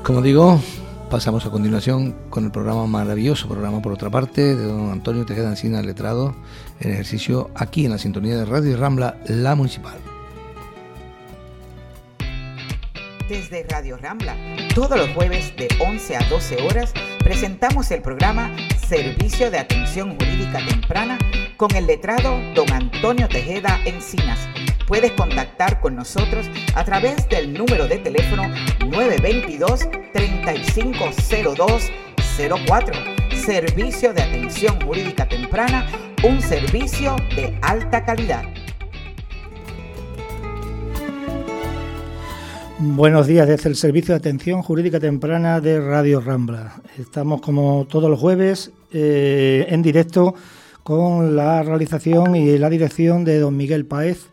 Como digo, pasamos a continuación con el programa, maravilloso programa por otra parte, de don Antonio Tejeda Encinas, letrado en ejercicio, aquí en la sintonía de Radio Rambla, la municipal. Desde Radio Rambla, todos los jueves de 11 a 12 horas, presentamos el programa Servicio de Atención Jurídica Temprana con el letrado don Antonio Tejeda Encinas. Puedes contactar con nosotros a través del número de teléfono 922-350204. Servicio de Atención Jurídica Temprana, un servicio de alta calidad. Buenos días desde el Servicio de Atención Jurídica Temprana de Radio Rambla. Estamos como todos los jueves en directo con la realización y la dirección de don Miguel Páez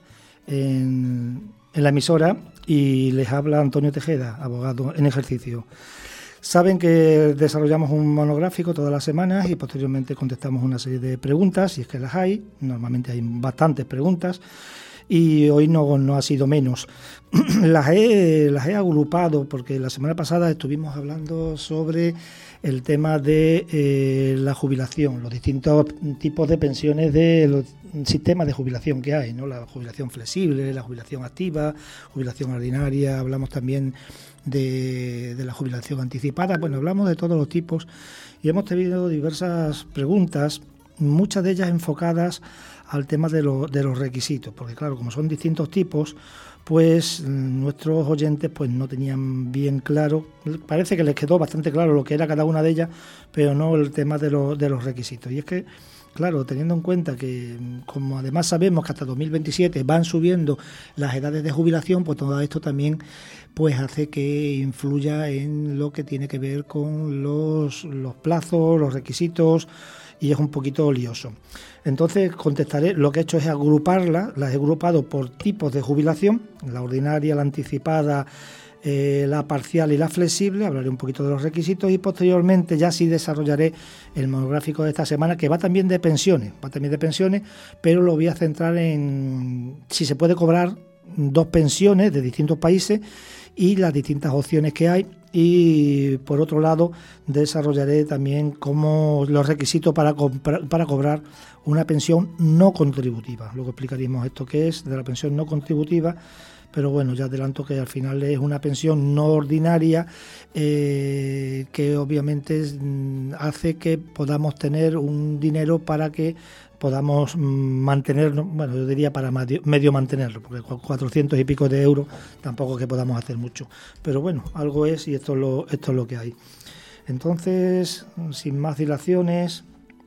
en la emisora, y les habla Antonio Tejeda, abogado en ejercicio. Saben que desarrollamos un monográfico todas las semanas y posteriormente contestamos una serie de preguntas, si es que las hay. Normalmente hay bastantes preguntas y hoy no ha sido menos. Las he agrupado porque la semana pasada estuvimos hablando sobre el tema de la jubilación, los distintos tipos de pensiones de los sistemas de jubilación que hay, ¿no? La jubilación flexible, la jubilación activa, jubilación ordinaria. Hablamos también de la jubilación anticipada. Bueno, hablamos de todos los tipos y hemos tenido diversas preguntas, muchas de ellas enfocadas al tema de los requisitos, porque claro, como son distintos tipos, pues nuestros oyentes pues no tenían bien claro, parece que les quedó bastante claro lo que era cada una de ellas, pero no el tema de los requisitos. Y es que, claro, teniendo en cuenta que, como además sabemos que hasta 2027 van subiendo las edades de jubilación, pues todo esto también pues hace que influya en lo que tiene que ver con los plazos, los requisitos, y es un poquito lioso. Entonces contestaré, lo que he hecho es agruparlas, las he agrupado por tipos de jubilación, la ordinaria, la anticipada, la parcial y la flexible. Hablaré un poquito de los requisitos y posteriormente ya sí desarrollaré el monográfico de esta semana, que va también de pensiones, pero lo voy a centrar en si se puede cobrar dos pensiones de distintos países y las distintas opciones que hay. Y por otro lado desarrollaré también cómo los requisitos para cobrar una pensión no contributiva. Luego explicaremos esto que es de la pensión no contributiva, pero bueno, ya adelanto que al final es una pensión no ordinaria que obviamente hace que podamos tener un dinero para que podamos mantenerlo, bueno, yo diría para medio mantenerlo, porque con 400 y pico de euros tampoco que podamos hacer mucho. Pero bueno, algo es, y esto es lo que hay. Entonces, sin más dilaciones,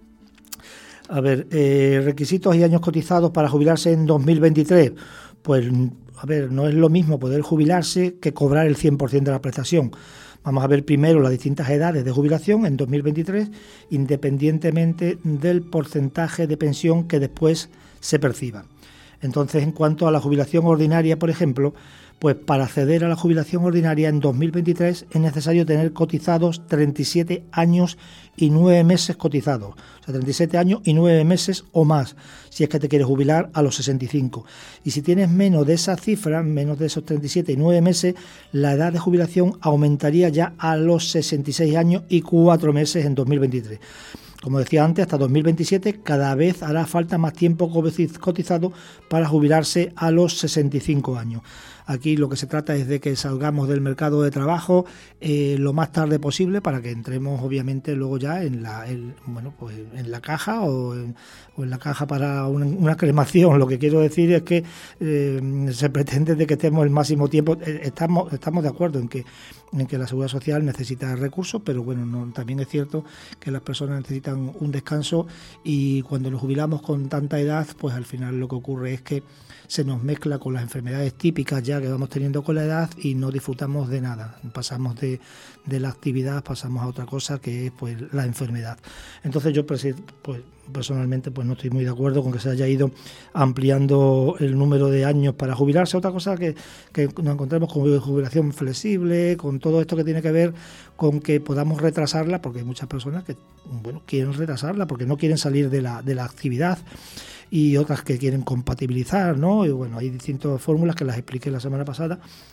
a ver, requisitos y años cotizados para jubilarse en 2023. Pues, a ver, no es lo mismo poder jubilarse que cobrar el 100% de la prestación. Vamos a ver primero las distintas edades de jubilación en 2023, independientemente del porcentaje de pensión que después se perciba. Entonces, en cuanto a la jubilación ordinaria, por ejemplo, pues para acceder a la jubilación ordinaria en 2023 es necesario tener cotizados 37 años y 9 meses cotizados. O sea, 37 años y 9 meses o más, si es que te quieres jubilar a los 65. Y si tienes menos de esa cifra, menos de esos 37 y 9 meses, la edad de jubilación aumentaría ya a los 66 años y 4 meses en 2023. Como decía antes, hasta 2027 cada vez hará falta más tiempo cotizado para jubilarse a los 65 años. Aquí lo que se trata es de que salgamos del mercado de trabajo lo más tarde posible para que entremos obviamente luego ya en la caja o en la caja para una cremación. Lo que quiero decir es que se pretende de que estemos el máximo tiempo. Estamos de acuerdo en que la Seguridad Social necesita recursos, pero bueno, también es cierto que las personas necesitan un descanso, y cuando nos jubilamos con tanta edad, pues al final lo que ocurre es que se nos mezcla con las enfermedades típicas ya que vamos teniendo con la edad y no disfrutamos de nada. Pasamos de la actividad, pasamos a otra cosa que es pues la enfermedad. Entonces yo personalmente pues no estoy muy de acuerdo con que se haya ido ampliando el número de años para jubilarse. Otra cosa que nos encontremos con jubilación flexible, con todo esto que tiene que ver con que podamos retrasarla, porque hay muchas personas que quieren retrasarla porque no quieren salir de la actividad, y otras que quieren compatibilizar, ¿no? Y bueno, hay distintas fórmulas que las expliqué la semana pasada,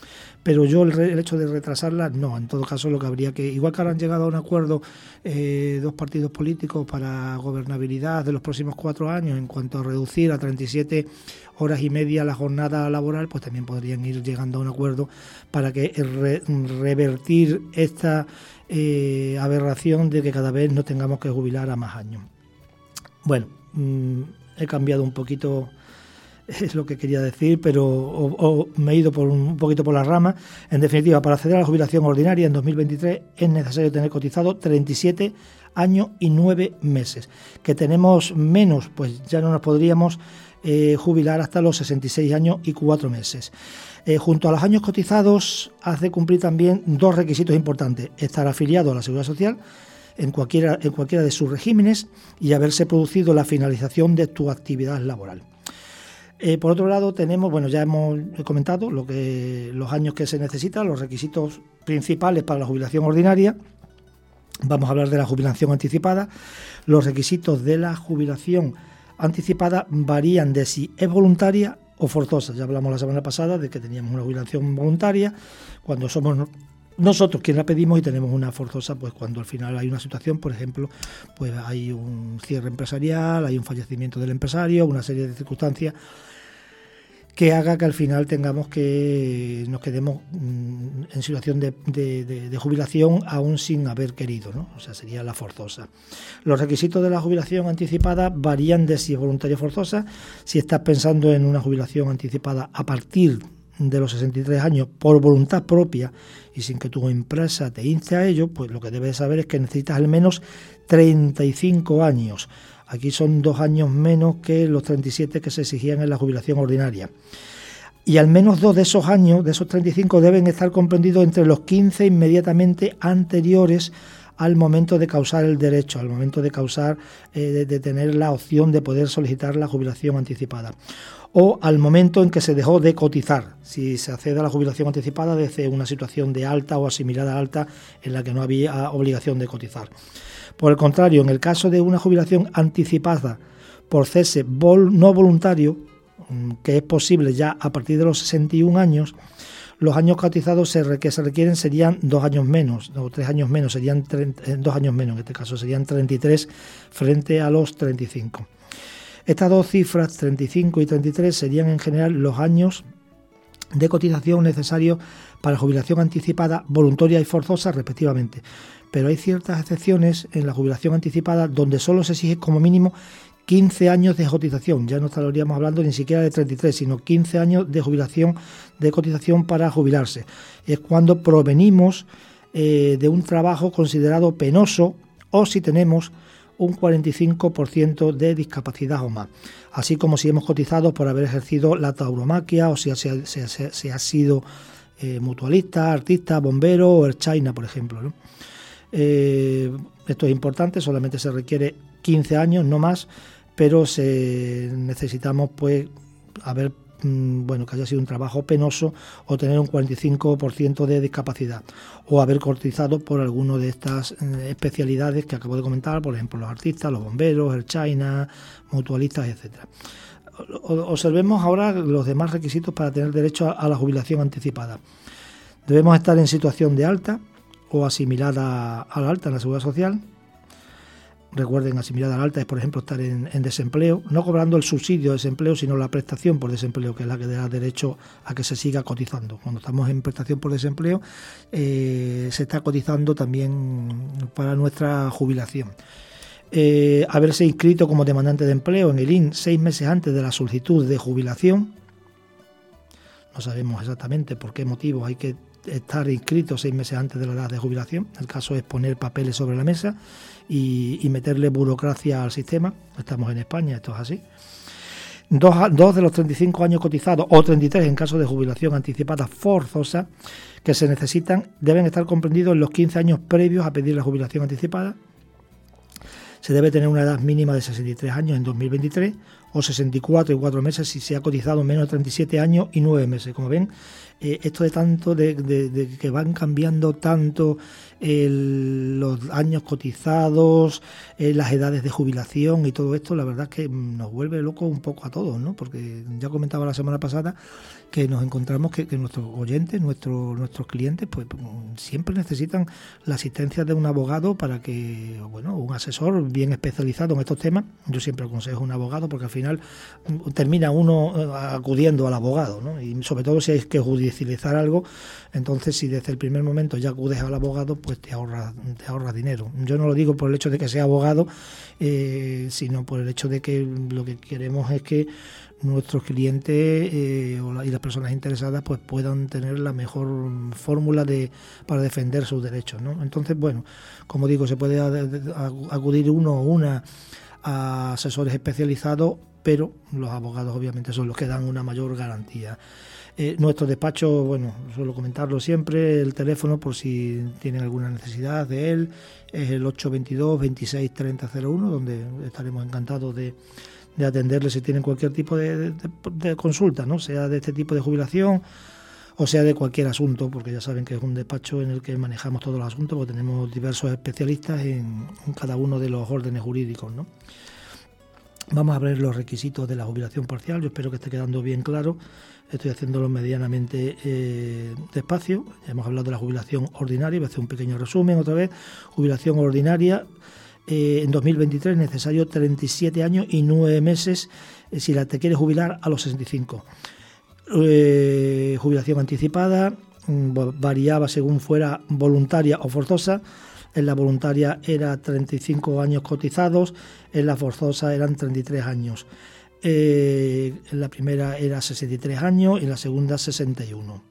pero yo el hecho de retrasarla, no. En todo caso, lo que habría que, igual que ahora han llegado a un acuerdo dos partidos políticos para gobernabilidad de los próximos 4 años en cuanto a reducir a 37 horas y media la jornada laboral, pues también podrían ir llegando a un acuerdo para que revertir esta aberración de que cada vez nos tengamos que jubilar a más años. Bueno, he cambiado un poquito, es lo que quería decir, pero me he ido un poquito por las ramas. En definitiva, para acceder a la jubilación ordinaria en 2023 es necesario tener cotizado 37 años y 9 meses. Que tenemos menos, pues ya no nos podríamos jubilar hasta los 66 años y 4 meses. Junto a los años cotizados, hace cumplir también 2 requisitos importantes: estar afiliado a la Seguridad Social en cualquiera de sus regímenes y haberse producido la finalización de tu actividad laboral. Por otro lado, tenemos, bueno, ya he comentado los años que se necesitan, los requisitos principales para la jubilación ordinaria. Vamos a hablar de la jubilación anticipada. Los requisitos de la jubilación anticipada varían de si es voluntaria o forzosa. Ya hablamos la semana pasada de que teníamos una jubilación voluntaria cuando somos nosotros quienes la pedimos, y tenemos una forzosa pues cuando al final hay una situación, por ejemplo, pues hay un cierre empresarial, hay un fallecimiento del empresario, una serie de circunstancias que haga que al final tengamos que nos quedemos en situación de jubilación aún sin haber querido, ¿no? O sea, sería la forzosa. Los requisitos de la jubilación anticipada varían de si es voluntaria o forzosa. Si estás pensando en una jubilación anticipada a partir de los 63 años por voluntad propia y sin que tu empresa te inste a ello, pues lo que debes saber es que necesitas al menos 35 años. Aquí son 2 años menos que los 37 que se exigían en la jubilación ordinaria. Y al menos 2 de esos años, de esos 35, deben estar comprendidos entre los 15 inmediatamente anteriores al momento de causar el derecho, al momento de causar, de tener la opción de poder solicitar la jubilación anticipada, o al momento en que se dejó de cotizar, si se accede a la jubilación anticipada desde una situación de alta o asimilada a alta en la que no había obligación de cotizar. Por el contrario, en el caso de una jubilación anticipada por cese no voluntario, que es posible ya a partir de los 61 años, los años cotizados que se requieren serían 2 años menos, o 3 años menos, serían 2 años menos, en este caso serían 33 frente a los 35. Estas 2 cifras, 35 y 33, serían en general los años de cotización necesarios para jubilación anticipada, voluntaria y forzosa, respectivamente. Pero hay ciertas excepciones en la jubilación anticipada donde solo se exige como mínimo 15 años de cotización. Ya no estaríamos hablando ni siquiera de 33, sino 15 años de cotización para jubilarse. Es cuando provenimos de un trabajo considerado penoso o si tenemos un 45% de discapacidad o más, así como si hemos cotizado por haber ejercido la tauromaquia o si ha sido mutualista, artista, bombero o erchaina, por ejemplo, ¿no? Esto es importante, solamente se requiere 15 años, no más, pero necesitamos pues que haya sido un trabajo penoso o tener un 45% de discapacidad o haber cotizado por alguna de estas especialidades que acabo de comentar, por ejemplo los artistas, los bomberos, erchaina, mutualistas, etcétera. Observemos ahora los demás requisitos para tener derecho a la jubilación anticipada. Debemos estar en situación de alta o asimilada a la alta en la Seguridad Social. Recuerden, asimilada a la alta es, por ejemplo, estar en desempleo, no cobrando el subsidio de desempleo, sino la prestación por desempleo, que es la que da derecho a que se siga cotizando. Cuando estamos en prestación por desempleo, se está cotizando también para nuestra jubilación. Haberse inscrito como demandante de empleo en el IN 6 meses antes de la solicitud de jubilación. No sabemos exactamente por qué motivo hay que estar inscrito 6 meses antes de la edad de jubilación. El caso es poner papeles sobre la mesa y meterle burocracia al sistema. Estamos en España, esto es así. 2 de los 35 años cotizados, o 33 en caso de jubilación anticipada forzosa, que se necesitan, deben estar comprendidos en los 15 años previos a pedir la jubilación anticipada. Se debe tener una edad mínima de 63 años en 2023 o 64 y 4 meses si se ha cotizado menos de 37 años y 9 meses. Como ven, esto de tanto de que van cambiando tanto los años cotizados, las edades de jubilación y todo esto, la verdad es que nos vuelve locos un poco a todos, ¿no? Porque ya comentaba la semana pasada que nos encontramos que nuestros oyentes, nuestros clientes, pues siempre necesitan la asistencia de un abogado para que, bueno, un asesor bien especializado en estos temas. Yo siempre aconsejo un abogado porque al final termina uno acudiendo al abogado, ¿no? Y sobre todo si hay que judicializar algo, entonces si desde el primer momento ya acudes al abogado, pues te ahorras dinero. Yo no lo digo por el hecho de que sea abogado, sino por el hecho de que lo que queremos es que nuestros clientes y las personas interesadas pues puedan tener la mejor fórmula para defender sus derechos, ¿no? Entonces, bueno, como digo, se puede acudir uno o una a asesores especializados, pero los abogados obviamente son los que dan una mayor garantía. Nuestro despacho, bueno, suelo comentarlo siempre, el teléfono por si tienen alguna necesidad de él, es el 822 26 30 01, donde estaremos encantados de atenderles si tienen cualquier tipo de consulta, ¿no? Sea de este tipo de jubilación o sea de cualquier asunto, porque ya saben que es un despacho en el que manejamos todos los asuntos, porque tenemos diversos especialistas en cada uno de los órdenes jurídicos, ¿no? Vamos a ver los requisitos de la jubilación parcial. Yo espero que esté quedando bien claro. Estoy haciéndolo medianamente despacio. Ya hemos hablado de la jubilación ordinaria. Voy a hacer un pequeño resumen otra vez. Jubilación ordinaria. En 2023 necesario 37 años y 9 meses si te quieres jubilar a los 65. Jubilación anticipada variaba según fuera voluntaria o forzosa. En la voluntaria era 35 años cotizados, en la forzosa eran 33 años. En la primera era 63 años y en la segunda 61.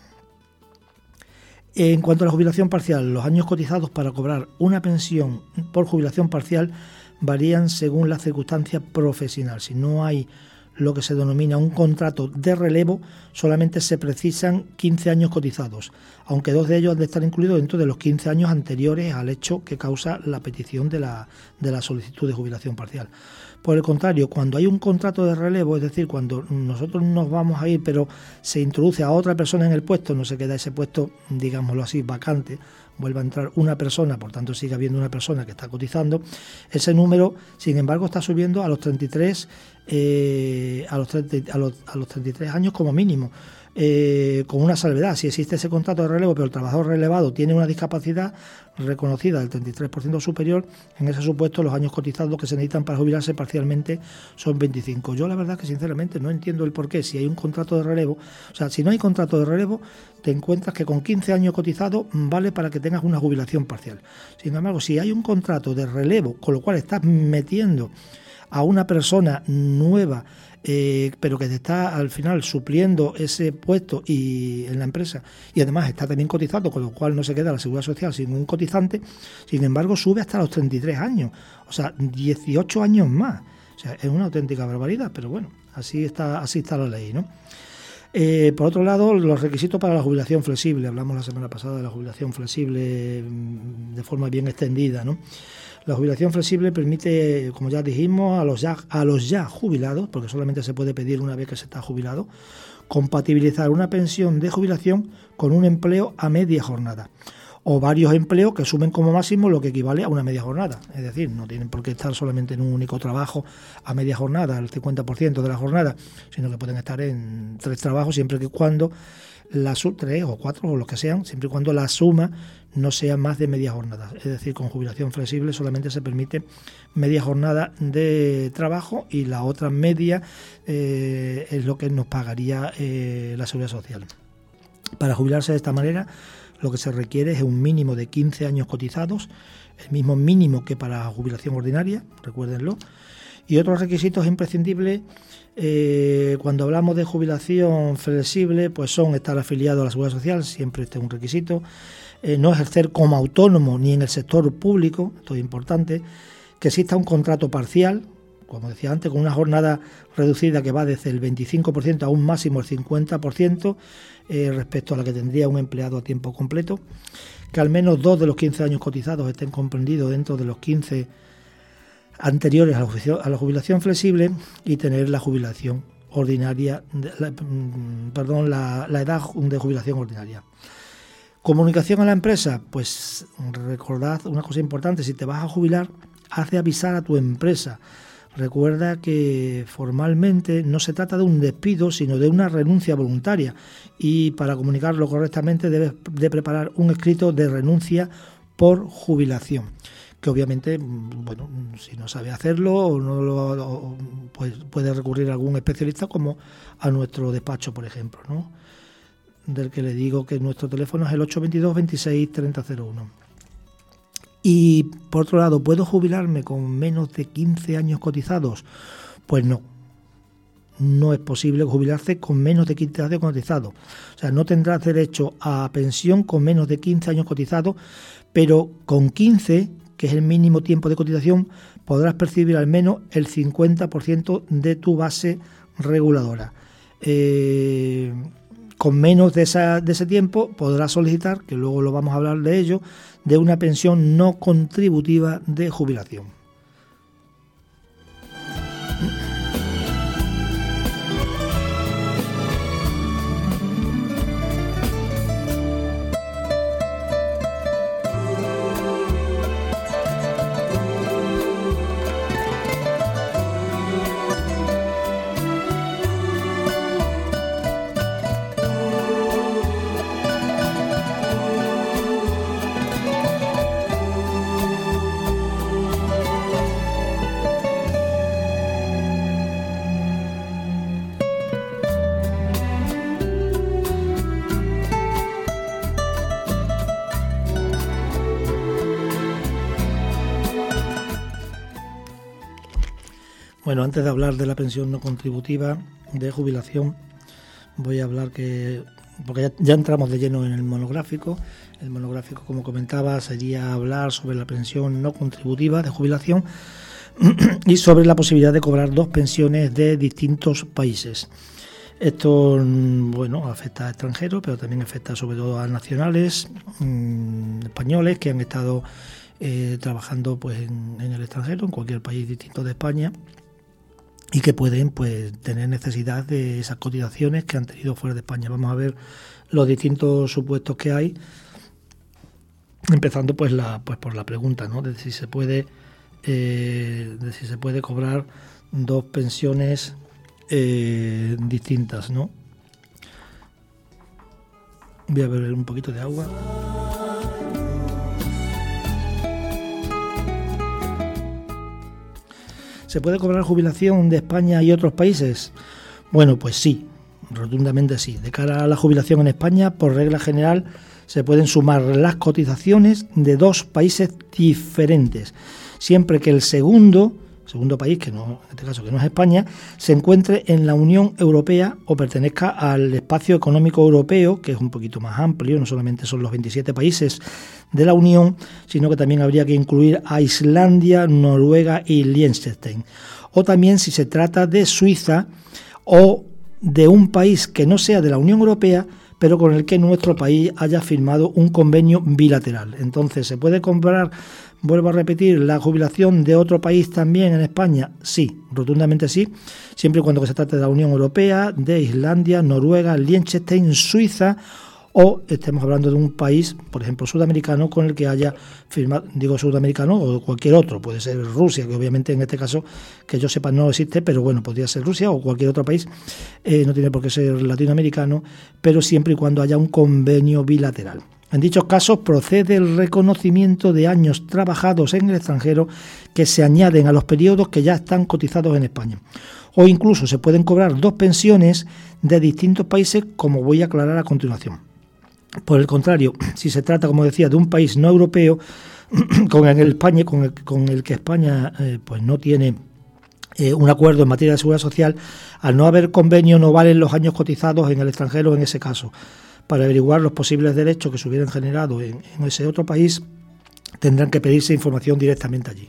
En cuanto a la jubilación parcial, los años cotizados para cobrar una pensión por jubilación parcial varían según la circunstancia profesional. Si no hay lo que se denomina un contrato de relevo, solamente se precisan 15 años cotizados, aunque 2 de ellos han de estar incluidos dentro de los 15 años anteriores al hecho que causa la petición de la solicitud de jubilación parcial. Por el contrario, cuando hay un contrato de relevo, es decir, cuando nosotros nos vamos a ir pero se introduce a otra persona en el puesto, no se queda ese puesto, digámoslo así, vacante, vuelve a entrar una persona, por tanto sigue habiendo una persona que está cotizando, ese número, sin embargo, está subiendo a los 33 a los 33 años como mínimo, con una salvedad. Si existe ese contrato de relevo pero el trabajador relevado tiene una discapacidad reconocida del 33% superior, en ese supuesto los años cotizados que se necesitan para jubilarse parcialmente son 25. Yo la verdad que sinceramente no entiendo el porqué. Si hay un contrato de relevo, o sea, si no hay contrato de relevo, te encuentras que con 15 años cotizados vale para que tengas una jubilación parcial. Sin embargo, si hay un contrato de relevo, con lo cual estás metiendo a una persona nueva, pero que te está al final supliendo ese puesto y en la empresa, y además está también cotizado, con lo cual no se queda la seguridad social sin un cotizante, sin embargo sube hasta los 33 años, o sea, 18 años más. O sea, es una auténtica barbaridad, pero bueno, así está la ley, ¿no? Por otro lado, los requisitos para la jubilación flexible. Hablamos la semana pasada de la jubilación flexible de forma bien extendida, ¿no? La jubilación flexible permite, como ya dijimos, a los ya jubilados, porque solamente se puede pedir una vez que se está jubilado, compatibilizar una pensión de jubilación con un empleo a media jornada o varios empleos que sumen como máximo lo que equivale a una media jornada. Es decir, no tienen por qué estar solamente en un único trabajo a media jornada, el 50% de la jornada, sino que pueden estar en 3 trabajos siempre que cuando las 3 o 4 o los que sean, siempre y cuando la suma no sea más de media jornada. Es decir, con jubilación flexible solamente se permite media jornada de trabajo y la otra media es lo que nos pagaría la Seguridad Social. Para jubilarse de esta manera, lo que se requiere es un mínimo de 15 años cotizados, el mismo mínimo que para jubilación ordinaria, recuérdenlo. Y otros requisitos imprescindibles cuando hablamos de jubilación flexible, pues son estar afiliado a la Seguridad Social, siempre este es un requisito, no ejercer como autónomo ni en el sector público, esto es importante, que exista un contrato parcial, como decía antes, con una jornada reducida que va desde el 25% a un máximo el 50% respecto a la que tendría un empleado a tiempo completo, que al menos 2 de los 15 años cotizados estén comprendidos dentro de los 15 anteriores a la jubilación flexible y tener la jubilación ordinaria, la edad de jubilación ordinaria. Comunicación a la empresa, pues recordad una cosa importante: si te vas a jubilar, haz de avisar a tu empresa. Recuerda que formalmente no se trata de un despido, sino de una renuncia voluntaria, y para comunicarlo correctamente debes de preparar un escrito de renuncia por jubilación, que obviamente, bueno, si no sabe hacerlo o no pues puede recurrir a algún especialista, como a nuestro despacho, por ejemplo, ¿no? Del que le digo que nuestro teléfono es el 822 26 3001. Y por otro lado, ¿puedo jubilarme con menos de 15 años cotizados? Pues no. No es posible jubilarse con menos de 15 años cotizados. O sea, no tendrás derecho a pensión con menos de 15 años cotizados, pero con 15, que es el mínimo tiempo de cotización, podrás percibir al menos el 50% de tu base reguladora. Con menos de ese tiempo podrás solicitar, que luego lo vamos a hablar de ello, de una pensión no contributiva de jubilación. Bueno, antes de hablar de la pensión no contributiva de jubilación, voy a hablar porque ya entramos de lleno en el monográfico. El monográfico, como comentaba, sería hablar sobre la pensión no contributiva de jubilación y sobre la posibilidad de cobrar dos pensiones de distintos países. Esto, bueno, afecta a extranjeros, pero también afecta sobre todo a nacionales españoles que han estado trabajando pues en el extranjero, en cualquier país distinto de España, y que pueden pues tener necesidad de esas cotizaciones que han tenido fuera de España. Vamos a ver los distintos supuestos que hay, empezando pues por la pregunta, ¿no?, de si se puede cobrar dos pensiones distintas, ¿no? Voy a beber un poquito de agua. ¿Se puede cobrar jubilación de España y otros países? Bueno, pues sí, rotundamente sí. De cara a la jubilación en España, por regla general, se pueden sumar las cotizaciones de dos países diferentes, siempre que el segundo país, que no, en este caso que no es España, se encuentre en la Unión Europea o pertenezca al espacio económico europeo, que es un poquito más amplio. No solamente son los 27 países de la Unión, sino que también habría que incluir a Islandia, Noruega y Liechtenstein. O también si se trata de Suiza o de un país que no sea de la Unión Europea, pero con el que nuestro país haya firmado un convenio bilateral. Entonces, ¿se puede cobrar, vuelvo a repetir, la jubilación de otro país también en España? Sí, rotundamente sí, siempre y cuando se trate de la Unión Europea, de Islandia, Noruega, Liechtenstein, Suiza, o estemos hablando de un país, por ejemplo, sudamericano, con el que haya firmado, digo sudamericano o cualquier otro, puede ser Rusia, que obviamente en este caso, que yo sepa, no existe, pero bueno, podría ser Rusia o cualquier otro país, no tiene por qué ser latinoamericano, pero siempre y cuando haya un convenio bilateral. En dichos casos procede el reconocimiento de años trabajados en el extranjero que se añaden a los periodos que ya están cotizados en España. O incluso se pueden cobrar dos pensiones de distintos países, como voy a aclarar a continuación. Por el contrario, si se trata, como decía, de un país no europeo, con el que España pues no tiene un acuerdo en materia de seguridad social, al no haber convenio no valen los años cotizados en el extranjero en ese caso. Para averiguar los posibles derechos que se hubieran generado en ese otro país, tendrán que pedirse información directamente allí.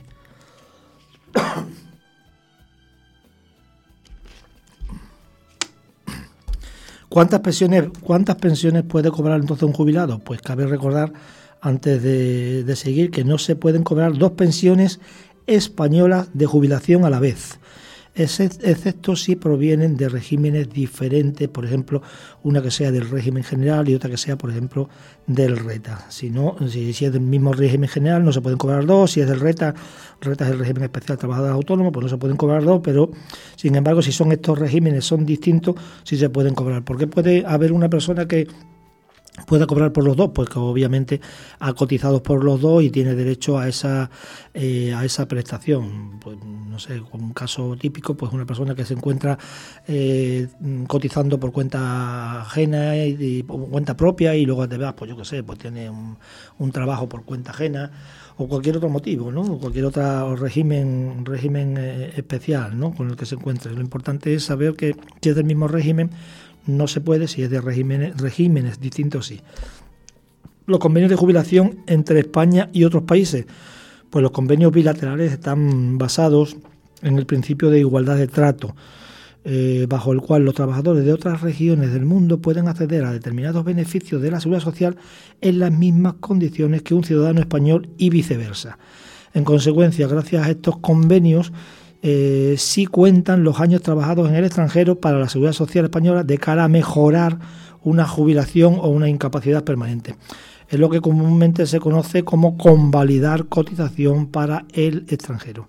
¿Cuántas pensiones puede cobrar entonces un jubilado? Pues cabe recordar, antes de seguir, que no se pueden cobrar dos pensiones españolas de jubilación a la vez, excepto si provienen de regímenes diferentes, por ejemplo, una que sea del régimen general y otra que sea, por ejemplo, del RETA. Si es del mismo régimen general no se pueden cobrar dos, si es del RETA es el régimen especial de trabajadores autónomos, pues no se pueden cobrar dos, pero sin embargo si son estos regímenes son distintos, sí se pueden cobrar. ¿Por qué puede haber una persona que pueda cobrar por los dos? Pues que obviamente ha cotizado por los dos y tiene derecho a esa prestación. Pues no sé, un caso típico, pues una persona que se encuentra cotizando por cuenta ajena y por cuenta propia, y luego te vas, pues yo qué sé, pues tiene un trabajo por cuenta ajena, o cualquier otro motivo, ¿no? O cualquier otro régimen especial, ¿no?, con el que se encuentre. Lo importante es saber que si es del mismo régimen no se puede, si es de regímenes distintos sí. Los convenios de jubilación entre España y otros países, pues los convenios bilaterales están basados en el principio de igualdad de trato, bajo el cual los trabajadores de otras regiones del mundo pueden acceder a determinados beneficios de la seguridad social en las mismas condiciones que un ciudadano español y viceversa. En consecuencia, gracias a estos convenios, sí cuentan los años trabajados en el extranjero para la seguridad social española de cara a mejorar una jubilación o una incapacidad permanente. Es lo que comúnmente se conoce como convalidar cotización para el extranjero.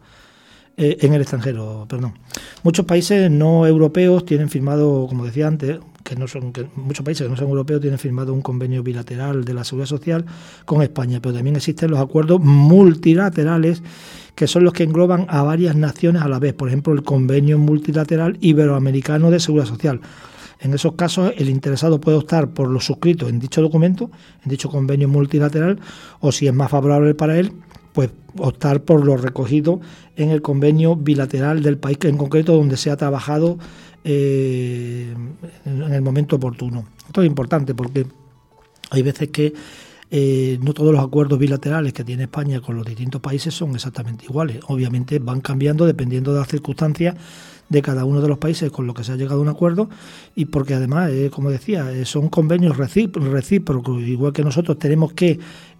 Muchos países no europeos tienen firmado, como decía antes, muchos países que no son europeos tienen firmado un convenio bilateral de la seguridad social con España, pero también existen los acuerdos multilaterales, que son los que engloban a varias naciones a la vez. Por ejemplo, el convenio multilateral iberoamericano de seguridad social. En esos casos, el interesado puede optar por lo suscrito en dicho documento, en dicho convenio multilateral, o si es más favorable para él, pues optar por lo recogido en el convenio bilateral del país en concreto donde se ha trabajado en el momento oportuno. Esto es importante porque hay veces que no todos los acuerdos bilaterales que tiene España con los distintos países son exactamente iguales. Obviamente van cambiando dependiendo de las circunstancias de cada uno de los países con los que se ha llegado a un acuerdo, y porque además, como decía, son convenios recíprocos. Igual que nosotros tenemos que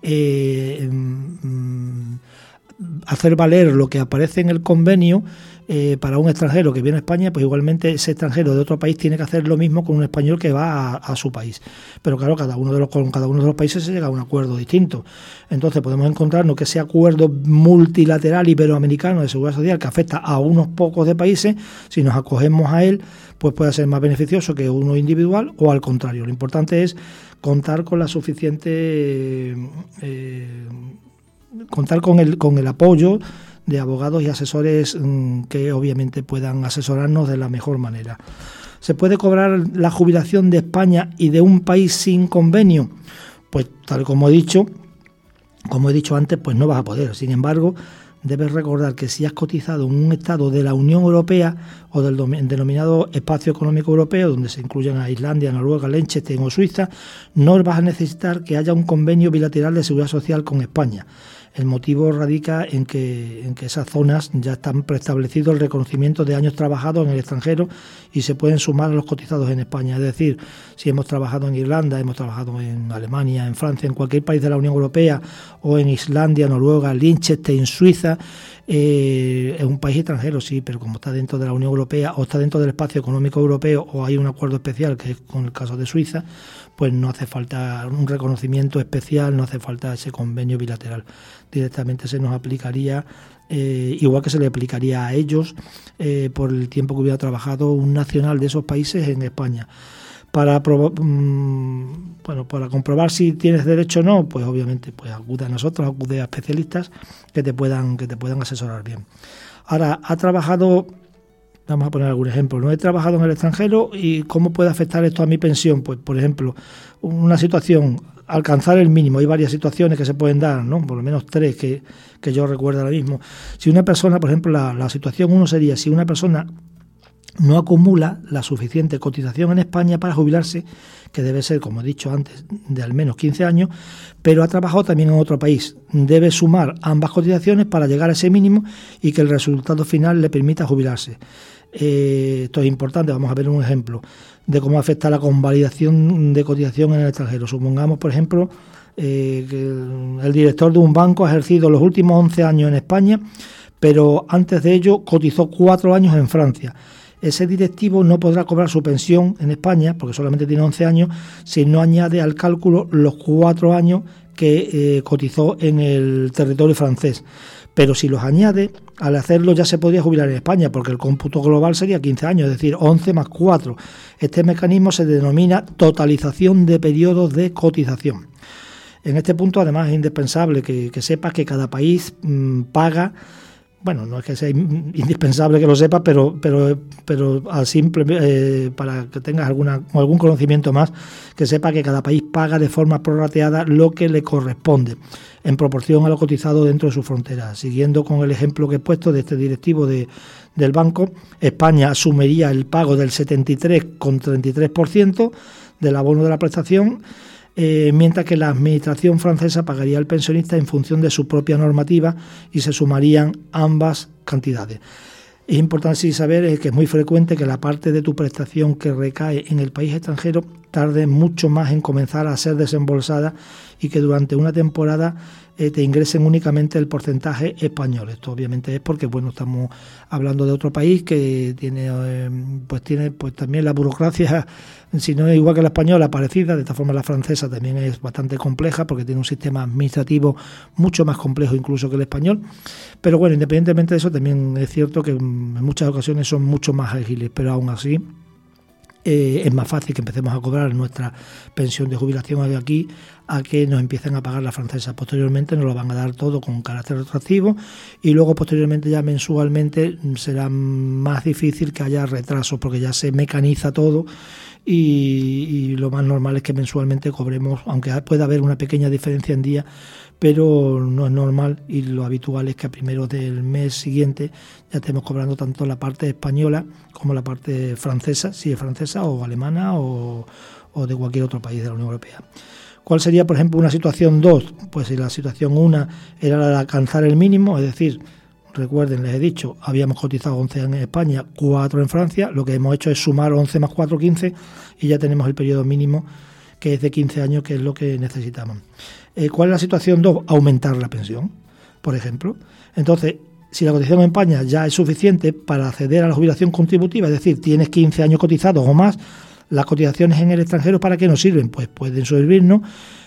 hacer valer lo que aparece en el convenio para un extranjero que viene a España, pues igualmente ese extranjero de otro país tiene que hacer lo mismo con un español que va a su país. Pero claro, con cada uno de los países se llega a un acuerdo distinto. Entonces podemos encontrarnos que ese acuerdo multilateral iberoamericano de seguridad social, que afecta a unos pocos de países, si nos acogemos a él, pues puede ser más beneficioso que uno individual, o al contrario. Lo importante es contar con la suficiente contar con el apoyo de abogados y asesores que obviamente puedan asesorarnos de la mejor manera. ¿Se puede cobrar la jubilación de España y de un país sin convenio? Pues tal como he dicho antes, pues no vas a poder. Sin embargo, debes recordar que si has cotizado en un estado de la Unión Europea o del denominado Espacio Económico Europeo, donde se incluyen a Islandia, Noruega, Liechtenstein o Suiza, no vas a necesitar que haya un convenio bilateral de seguridad social con España. El motivo radica en que esas zonas ya están preestablecido el reconocimiento de años trabajados en el extranjero y se pueden sumar a los cotizados en España. Es decir, si hemos trabajado en Irlanda, hemos trabajado en Alemania, en Francia, en cualquier país de la Unión Europea, o en Islandia, Noruega, Liechtenstein, Suiza, es un país extranjero, sí, pero como está dentro de la Unión Europea o está dentro del Espacio Económico Europeo, o hay un acuerdo especial, que es con el caso de Suiza, pues no hace falta un reconocimiento especial, no hace falta ese convenio bilateral. Directamente se nos aplicaría, igual que se le aplicaría a ellos, por el tiempo que hubiera trabajado un nacional de esos países en España. Para comprobar si tienes derecho o no, pues obviamente pues acude a nosotros, acude a especialistas que te puedan asesorar bien. Ahora, ha trabajado, vamos a poner algún ejemplo, no he trabajado en el extranjero y ¿cómo puede afectar esto a mi pensión? Pues, por ejemplo, una situación, alcanzar el mínimo. Hay varias situaciones que se pueden dar, ¿no? Por lo menos 3 que yo recuerdo ahora mismo. Si una persona, por ejemplo, la situación 1 sería si una persona no acumula la suficiente cotización en España para jubilarse, que debe ser, como he dicho antes, de al menos 15 años, pero ha trabajado también en otro país. Debe sumar ambas cotizaciones para llegar a ese mínimo y que el resultado final le permita jubilarse. Esto es importante. Vamos a ver un ejemplo de cómo afecta la convalidación de cotización en el extranjero. Supongamos, por ejemplo, que el director de un banco ha ejercido los últimos 11 años en España, pero antes de ello cotizó 4 años en Francia. Ese directivo no podrá cobrar su pensión en España, porque solamente tiene 11 años, si no añade al cálculo los 4 años que cotizó en el territorio francés. Pero si los añade, al hacerlo ya se podría jubilar en España, porque el cómputo global sería 15 años, es decir, 11 más 4. Este mecanismo se denomina totalización de periodos de cotización. En este punto, además, es indispensable que sepas que cada país paga. Bueno, no es que sea indispensable que lo sepas, pero al simple, para que tengas algún conocimiento más, que sepa que cada país paga de forma prorrateada lo que le corresponde, en proporción a lo cotizado dentro de su frontera. Siguiendo con el ejemplo que he puesto de este directivo del banco, España asumiría el pago del 73,33% del abono de la prestación, mientras que la administración francesa pagaría al pensionista en función de su propia normativa y se sumarían ambas cantidades. Es importante saber que es muy frecuente que la parte de tu prestación que recae en el país extranjero tarde mucho más en comenzar a ser desembolsada y que durante una temporada te ingresen únicamente el porcentaje español. Esto obviamente es porque estamos hablando de otro país que tiene también la burocracia, si no es igual que la española, parecida. De esta forma la francesa también es bastante compleja porque tiene un sistema administrativo mucho más complejo incluso que el español. Pero bueno, independientemente de eso, también es cierto que en muchas ocasiones son mucho más ágiles, pero aún así es más fácil que empecemos a cobrar nuestra pensión de jubilación de aquí a que nos empiecen a pagar la francesa. Posteriormente nos lo van a dar todo con carácter retroactivo y luego posteriormente ya mensualmente será más difícil que haya retrasos porque ya se mecaniza todo y lo más normal es que mensualmente cobremos, aunque pueda haber una pequeña diferencia en día, pero no es normal y lo habitual es que a primeros del mes siguiente ya estemos cobrando tanto la parte española como la parte francesa, si es francesa o alemana o de cualquier otro país de la Unión Europea. ¿Cuál sería, por ejemplo, una situación 2? Pues si la situación 1 era la de alcanzar el mínimo, es decir, recuerden, les he dicho, habíamos cotizado 11 en España, 4 en Francia, lo que hemos hecho es sumar 11 más 4, 15 y ya tenemos el periodo mínimo que es de 15 años, que es lo que necesitamos. ¿Cuál es la situación 2? Aumentar la pensión, por ejemplo. Entonces, si la cotización en España ya es suficiente para acceder a la jubilación contributiva, es decir, tienes 15 años cotizados o más, las cotizaciones en el extranjero, ¿para qué nos sirven? Pues pueden servirnos,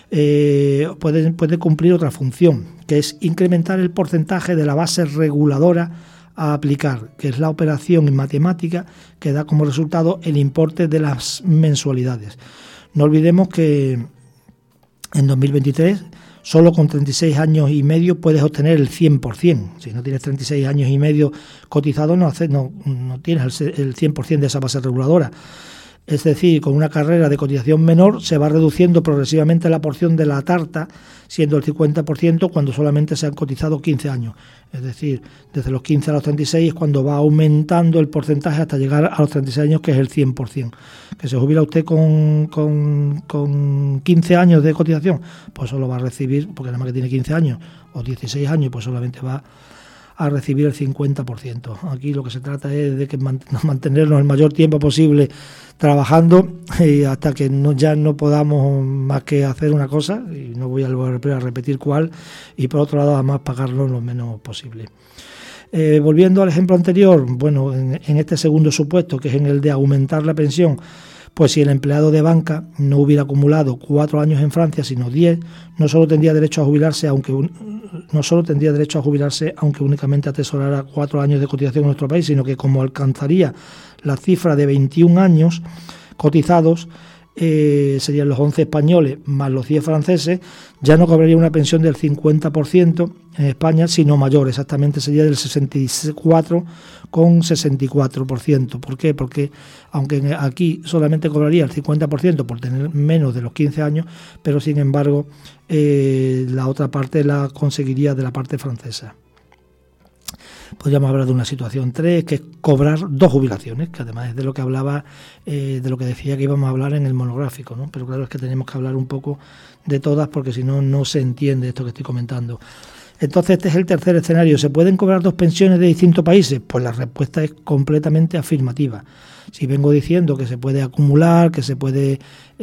pueden cumplir otra función, que es incrementar el porcentaje de la base reguladora a aplicar, que es la operación en matemática que da como resultado el importe de las mensualidades. No olvidemos que en 2023 solo con 36 años y medio puedes obtener el 100%. Si no tienes 36 años y medio cotizado no tienes el 100% de esa base reguladora. Es decir, con una carrera de cotización menor se va reduciendo progresivamente la porción de la tarta, siendo el 50% cuando solamente se han cotizado 15 años. Es decir, desde los 15 a los 36 es cuando va aumentando el porcentaje hasta llegar a los 36 años, que es el 100%. ¿Que se jubila usted con 15 años de cotización? Pues solo va a recibir, porque nada más que tiene 15 años o 16 años, pues solamente va a recibir el 50%. Aquí lo que se trata es de que mantenernos el mayor tiempo posible trabajando hasta que ya no podamos más que hacer una cosa, y no voy a volver a repetir cuál, y por otro lado además pagarlo lo menos posible. Volviendo al ejemplo anterior, bueno, en este segundo supuesto, que es en el de aumentar la pensión, pues si el empleado de banca no hubiera acumulado 4 años en Francia, sino 10, no solo tendría derecho a jubilarse, aunque únicamente atesorara 4 años de cotización en nuestro país, sino que como alcanzaría la cifra de 21 años cotizados, serían los 11 españoles más los 10 franceses, ya no cobraría una pensión del 50% en España, sino mayor, exactamente sería del 64,64%. ¿Por qué? Porque aunque aquí solamente cobraría el 50% por tener menos de los 15 años, pero sin embargo la otra parte la conseguiría de la parte francesa. Podríamos hablar de una situación 3, que es cobrar 2 jubilaciones, que además es de lo que hablaba, de lo que decía que íbamos a hablar en el monográfico, ¿no? Pero claro, es que tenemos que hablar un poco de todas porque si no, no se entiende esto que estoy comentando. Entonces este es el tercer escenario. ¿Se pueden cobrar 2 pensiones de distintos países? Pues la respuesta es completamente afirmativa. Si vengo diciendo que se puede acumular, que se puede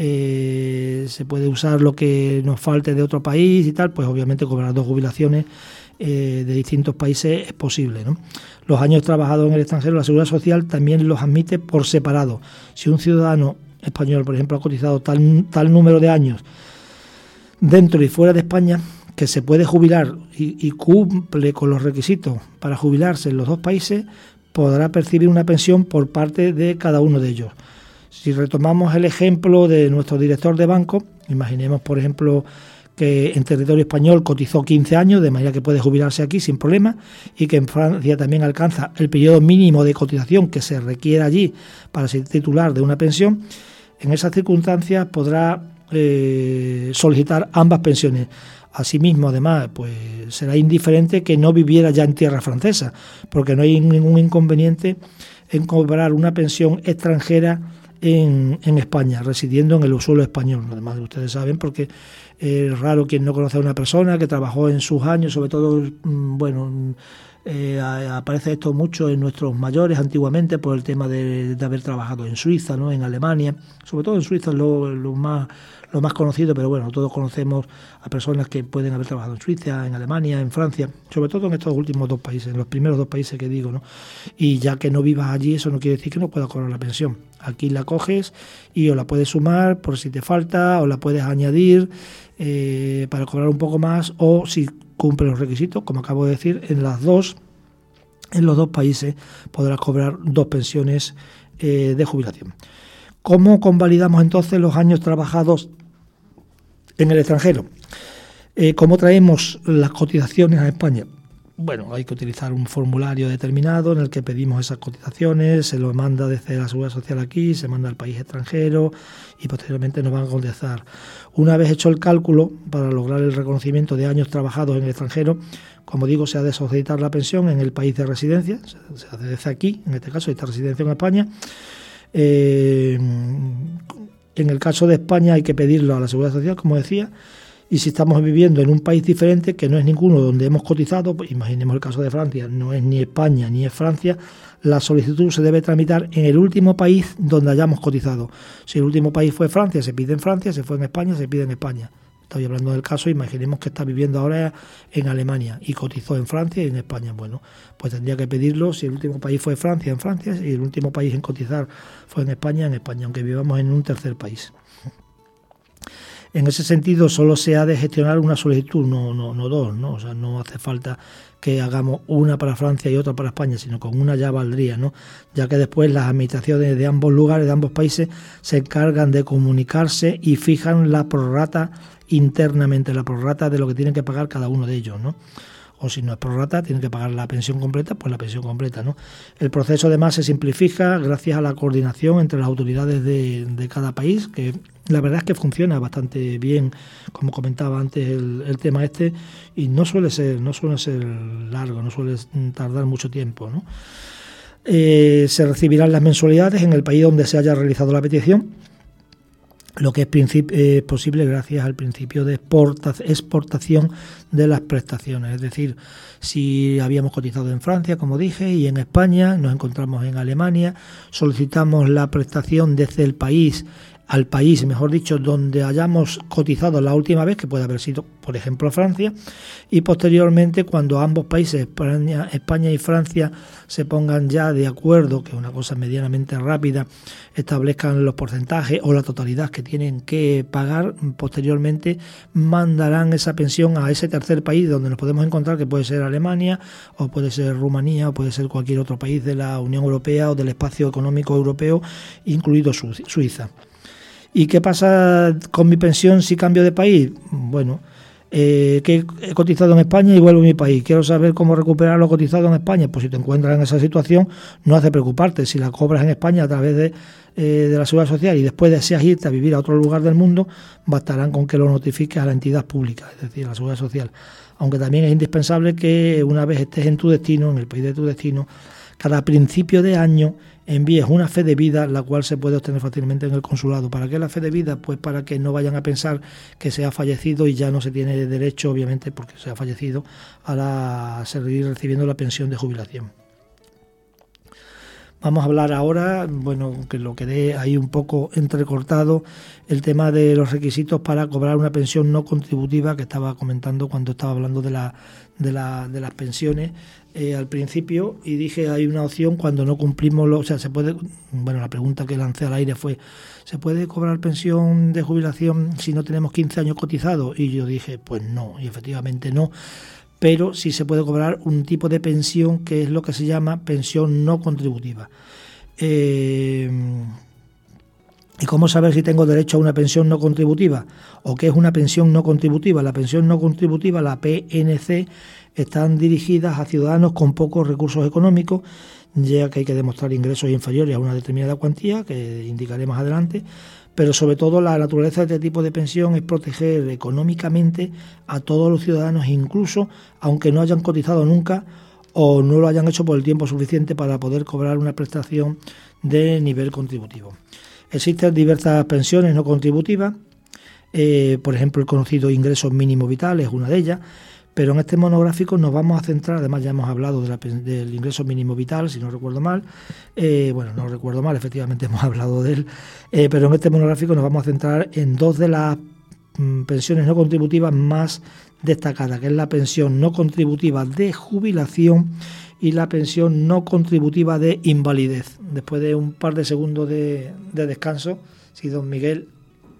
usar lo que nos falte de otro país y tal, pues obviamente cobrar 2 jubilaciones de distintos países es posible, ¿no? Los años trabajados en el extranjero, la Seguridad Social también los admite por separado. Si un ciudadano español, por ejemplo, ha cotizado tal número de años dentro y fuera de España, que se puede jubilar y cumple con los requisitos para jubilarse en los 2 países, podrá percibir una pensión por parte de cada uno de ellos. Si retomamos el ejemplo de nuestro director de banco, imaginemos, por ejemplo, que en territorio español cotizó 15 años, de manera que puede jubilarse aquí sin problema, y que en Francia también alcanza el periodo mínimo de cotización que se requiere allí para ser titular de una pensión. En esas circunstancias podrá solicitar ambas pensiones. Asimismo, además, pues será indiferente que no viviera ya en tierra francesa, porque no hay ningún inconveniente en cobrar una pensión extranjera en España, residiendo en el suelo español. Además, ustedes saben, porque es raro quien no conoce a una persona que trabajó en sus años, sobre todo, aparece esto mucho en nuestros mayores antiguamente por el tema de haber trabajado en Suiza, ¿no? En Alemania, sobre todo en Suiza es lo más conocido, pero bueno, todos conocemos a personas que pueden haber trabajado en Suiza, en Alemania, en Francia, sobre todo en estos últimos 2 países, en los primeros 2 países que digo, ¿no? Y ya que no vivas allí, eso no quiere decir que no puedas cobrar la pensión. Aquí la coges y o la puedes sumar por si te falta, o la puedes añadir para cobrar un poco más, o si cumple los requisitos, como acabo de decir, en los 2 países podrás cobrar 2 pensiones de jubilación. ¿Cómo convalidamos entonces los años trabajados en el extranjero? ¿Cómo traemos las cotizaciones a España? Bueno, hay que utilizar un formulario determinado en el que pedimos esas cotizaciones, se lo manda desde la Seguridad Social aquí, se manda al país extranjero y posteriormente nos van a contestar. Una vez hecho el cálculo, para lograr el reconocimiento de años trabajados en el extranjero, como digo, se ha de solicitar la pensión en el país de residencia, se hace desde aquí, en este caso esta residencia en España. En el caso de España hay que pedirlo a la Seguridad Social, como decía, y si estamos viviendo en un país diferente, que no es ninguno donde hemos cotizado, pues imaginemos el caso de Francia, no es ni España ni es Francia, la solicitud se debe tramitar en el último país donde hayamos cotizado. Si el último país fue Francia, se pide en Francia, si fue en España, se pide en España. Estoy hablando del caso, imaginemos que está viviendo ahora en Alemania y cotizó en Francia y en España. Bueno, pues tendría que pedirlo, si el último país fue Francia, en Francia, y el último país en cotizar fue en España, aunque vivamos en un tercer país. En ese sentido, solo se ha de gestionar una solicitud, no 2, ¿no? O sea, no hace falta que hagamos una para Francia y otra para España, sino con una ya valdría, ¿no? Ya que después las administraciones de ambos lugares, de ambos países, se encargan de comunicarse y fijan la prorrata internamente, la prorrata de lo que tienen que pagar cada uno de ellos, ¿no? O si no es prorrata, tienen que pagar la pensión completa, pues la pensión completa, ¿no? El proceso además se simplifica gracias a la coordinación entre las autoridades de cada país, que la verdad es que funciona bastante bien, como comentaba antes el tema este, y no suele ser largo, no suele tardar mucho tiempo, ¿no? Se recibirán las mensualidades en el país donde se haya realizado la petición, lo que es posible gracias al principio de exportación de las prestaciones. Es decir, si habíamos cotizado en Francia, como dije, y en España, nos encontramos en Alemania, solicitamos la prestación desde el país al país, mejor dicho, donde hayamos cotizado la última vez, que puede haber sido, por ejemplo, Francia, y posteriormente, cuando ambos países, España y Francia, se pongan ya de acuerdo, que es una cosa medianamente rápida, establezcan los porcentajes o la totalidad que tienen que pagar, posteriormente mandarán esa pensión a ese tercer país donde nos podemos encontrar, que puede ser Alemania, o puede ser Rumanía, o puede ser cualquier otro país de la Unión Europea o del Espacio Económico Europeo, incluido Suiza. ¿Y qué pasa con mi pensión si cambio de país? Bueno, que he cotizado en España y vuelvo a mi país. Quiero saber cómo recuperar lo cotizado en España. Pues si te encuentras en esa situación, no hace preocuparte. Si la cobras en España a través de la Seguridad Social y después deseas irte a vivir a otro lugar del mundo, bastarán con que lo notifiques a la entidad pública, es decir, a la Seguridad Social. Aunque también es indispensable que una vez estés en tu destino, en el país de tu destino, cada principio de año envíes una fe de vida, la cual se puede obtener fácilmente en el consulado. ¿Para qué la fe de vida? Pues para que no vayan a pensar que se ha fallecido y ya no se tiene derecho, obviamente, porque se ha fallecido, a seguir recibiendo la pensión de jubilación. Vamos a hablar ahora, bueno, que lo quedé ahí un poco entrecortado, el tema de los requisitos para cobrar una pensión no contributiva, que estaba comentando cuando estaba hablando de las pensiones al principio, y dije hay una opción cuando no cumplimos, o sea, se puede, bueno, la pregunta que lancé al aire fue, ¿se puede cobrar pensión de jubilación si no tenemos 15 años cotizados? Y yo dije, pues no, y efectivamente no. Pero sí se puede cobrar un tipo de pensión que es lo que se llama pensión no contributiva. ¿Y cómo saber si tengo derecho a una pensión no contributiva? ¿O qué es una pensión no contributiva? La pensión no contributiva, la PNC, están dirigidas a ciudadanos con pocos recursos económicos, ya que hay que demostrar ingresos inferiores a una determinada cuantía, que indicaré más adelante, pero sobre todo la naturaleza de este tipo de pensión es proteger económicamente a todos los ciudadanos, incluso aunque no hayan cotizado nunca o no lo hayan hecho por el tiempo suficiente para poder cobrar una prestación de nivel contributivo. Existen diversas pensiones no contributivas, por ejemplo el conocido ingreso mínimo vital es una de ellas, pero en este monográfico nos vamos a centrar, además ya hemos hablado del ingreso mínimo vital, si no recuerdo mal, no recuerdo mal, efectivamente hemos hablado de él, pero en este monográfico nos vamos a centrar en dos de las pensiones no contributivas más destacadas, que es la pensión no contributiva de jubilación y la pensión no contributiva de invalidez. Después de un par de segundos de descanso, si don Miguel...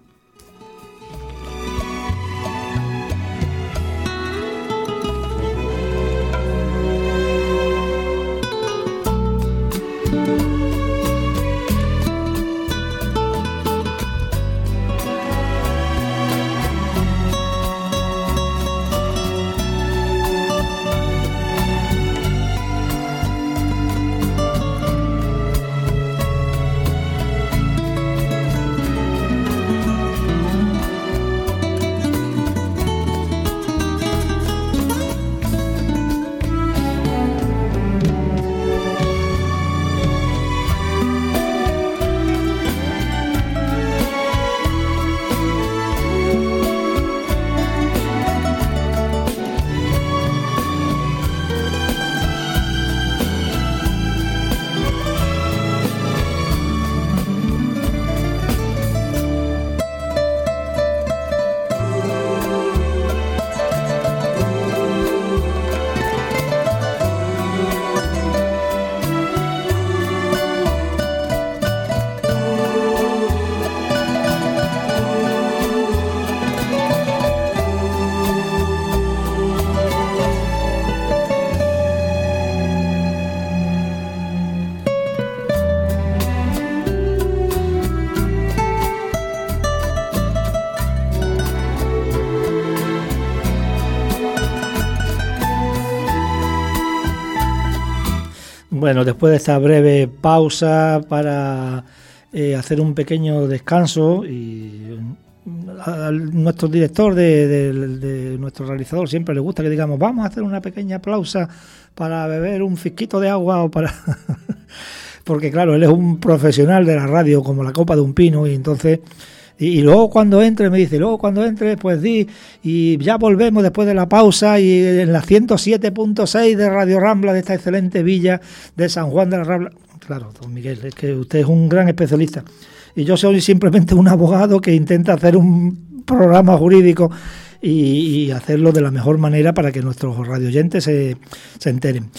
Bueno, después de esta breve pausa para hacer un pequeño descanso, y a nuestro director de nuestro realizador siempre le gusta que digamos vamos a hacer una pequeña pausa para beber un fisquito de agua o para porque claro, él es un profesional de la radio como la copa de un pino, y entonces y luego cuando entre me dice, pues di, y ya volvemos después de la pausa, y en la 107.6 de Radio Rambla, de esta excelente villa de San Juan de la Rambla. Claro, don Miguel, es que usted es un gran especialista y yo soy simplemente un abogado que intenta hacer un programa jurídico y hacerlo de la mejor manera para que nuestros radioyentes se enteren.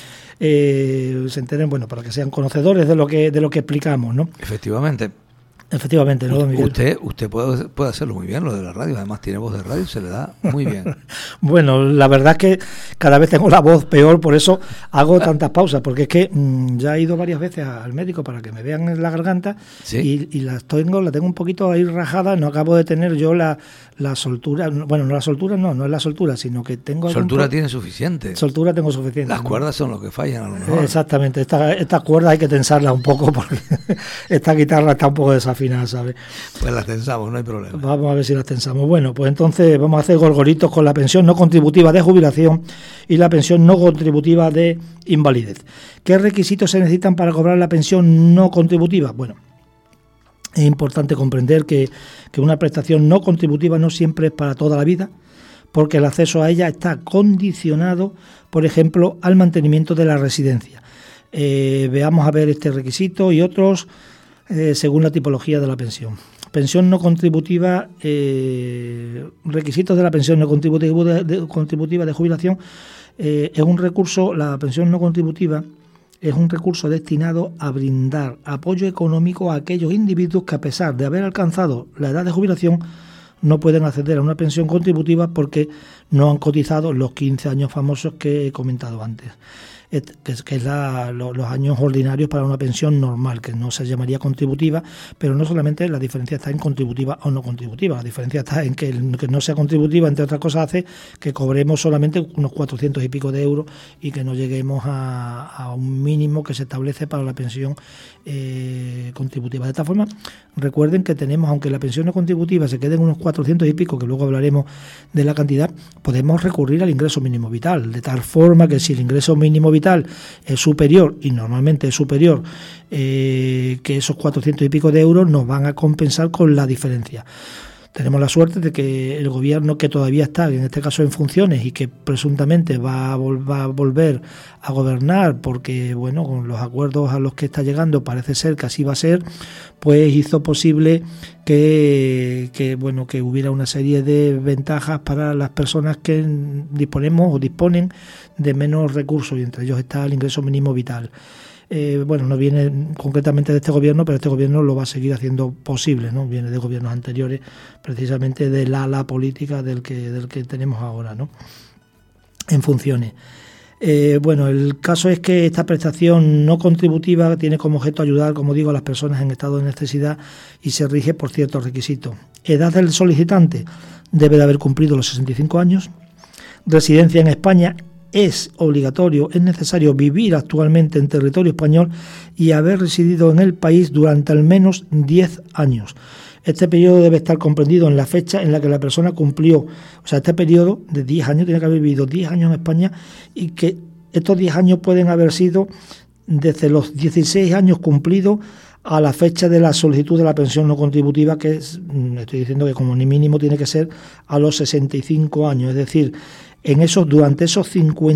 Bueno, para que sean conocedores de lo que explicamos, ¿no? Efectivamente, ¿no, don Miguel? Usted puede hacerlo muy bien, lo de la radio. Además tiene voz de radio, se le da muy bien. Bueno, la verdad es que cada vez tengo la voz peor, por eso hago tantas pausas, porque es que ya he ido varias veces al médico para que me vean en la garganta. ¿Sí? y la tengo un poquito ahí rajada. No acabo de tener yo la soltura. Bueno, no la soltura, no es la soltura, sino que tengo... Soltura tiene suficiente. Soltura tengo suficiente. Las cuerdas son lo que fallan a lo mejor. Exactamente, estas cuerdas hay que tensarlas un poco porque esta guitarra está un poco desafinada, ¿sabes? Pues las tensamos, no hay problema. Vamos a ver si las tensamos. Bueno, pues entonces vamos a hacer gorgoritos con la pensión no contributiva de jubilación y la pensión no contributiva de invalidez. ¿Qué requisitos se necesitan para cobrar la pensión no contributiva? Bueno, es importante comprender que una prestación no contributiva no siempre es para toda la vida, porque el acceso a ella está condicionado, por ejemplo, al mantenimiento de la residencia. Veamos a ver este requisito y otros según la tipología de la pensión. Pensión no contributiva, requisitos de la pensión no contributiva de jubilación, es un recurso, la pensión no contributiva es un recurso destinado a brindar apoyo económico a aquellos individuos que, a pesar de haber alcanzado la edad de jubilación, no pueden acceder a una pensión contributiva porque no han cotizado los 15 años famosos que he comentado antes, que es los años ordinarios para una pensión normal, que no se llamaría contributiva, pero no solamente la diferencia está en contributiva o no contributiva, la diferencia está en que no sea contributiva, entre otras cosas, hace que cobremos solamente unos 400 y pico de euros y que no lleguemos a un mínimo que se establece para la pensión contributiva. De esta forma, recuerden que tenemos, aunque la pensión no contributiva se quede en unos 400 y pico, que luego hablaremos de la cantidad, podemos recurrir al ingreso mínimo vital, de tal forma que si el ingreso mínimo vital es superior, y normalmente es superior, que esos 400 y pico de euros nos van a compensar con la diferencia. Tenemos la suerte de que el gobierno, que todavía está, en este caso en funciones, y que presuntamente va a volver a gobernar, porque bueno, con los acuerdos a los que está llegando parece ser que así va a ser, pues hizo posible que hubiera una serie de ventajas para las personas que disponemos o disponen de menos recursos, y entre ellos está el ingreso mínimo vital. No viene concretamente de este gobierno, pero este gobierno lo va a seguir haciendo posible, ¿no? Viene de gobiernos anteriores, precisamente del ala política del que tenemos ahora, ¿no? En funciones. El caso es que esta prestación no contributiva tiene como objeto ayudar, como digo, a las personas en estado de necesidad y se rige por ciertos requisitos. Edad del solicitante: debe de haber cumplido los 65 años. Residencia en España: es obligatorio, es necesario vivir actualmente en territorio español y haber residido en el país durante al menos 10 años. Este periodo debe estar comprendido en la fecha en la que la persona cumplió, este periodo de 10 años tiene que haber vivido 10 años en España, y que estos 10 años pueden haber sido desde los 16 años cumplidos a la fecha de la solicitud de la pensión no contributiva, que estoy diciendo que como mínimo tiene que ser a los 65 años, es decir, durante esos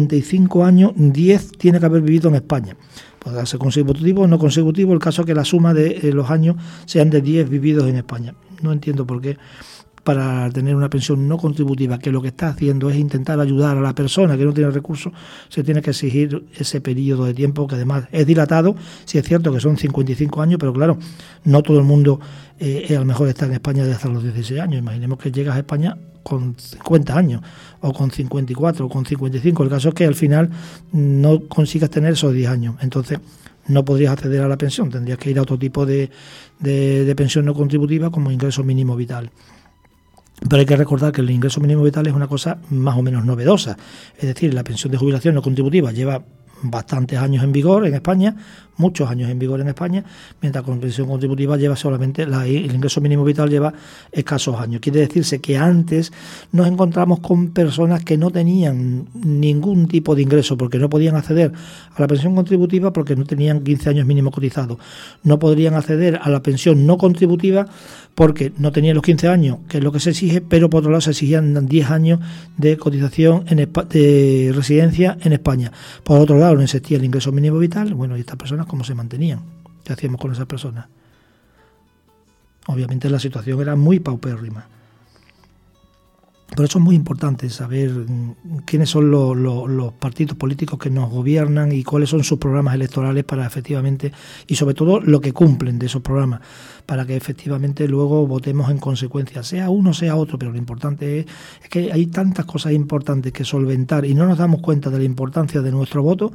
55 años, 10 tiene que haber vivido en España. Podrá ser consecutivo o no consecutivo, el caso es que la suma de los años sean de 10 vividos en España. No entiendo por qué, para tener una pensión no contributiva, que lo que está haciendo es intentar ayudar a la persona que no tiene recursos, se tiene que exigir ese periodo de tiempo, que además es dilatado. Sí es cierto que son 55 años, pero claro, no todo el mundo a lo mejor está en España desde hasta los 16 años. Imaginemos que llegas a España con 50 años, o con 54, o con 55. El caso es que al final no consigas tener esos 10 años. Entonces no podrías acceder a la pensión, tendrías que ir a otro tipo de pensión no contributiva, como ingreso mínimo vital. Pero hay que recordar que el ingreso mínimo vital es una cosa más o menos novedosa. Es decir, la pensión de jubilación no contributiva lleva bastantes años en vigor en España, muchos años en vigor en España, mientras con pensión contributiva lleva solamente, el ingreso mínimo vital lleva escasos años. Quiere decirse que antes nos encontramos con personas que no tenían ningún tipo de ingreso, porque no podían acceder a la pensión contributiva porque no tenían 15 años mínimo cotizados. No podrían acceder a la pensión no contributiva porque no tenían los 15 años, que es lo que se exige, pero por otro lado se exigían 10 años de cotización de residencia en España. Por otro lado, no existía el ingreso mínimo vital. Bueno, ¿y estas personas cómo se mantenían? ¿Qué hacíamos con esas personas? Obviamente la situación era muy paupérrima. Por eso es muy importante saber quiénes son los partidos políticos que nos gobiernan y cuáles son sus programas electorales, para efectivamente, y sobre todo lo que cumplen de esos programas, para que efectivamente luego votemos en consecuencia, sea uno sea otro. Pero lo importante es que hay tantas cosas importantes que solventar y no nos damos cuenta de la importancia de nuestro voto,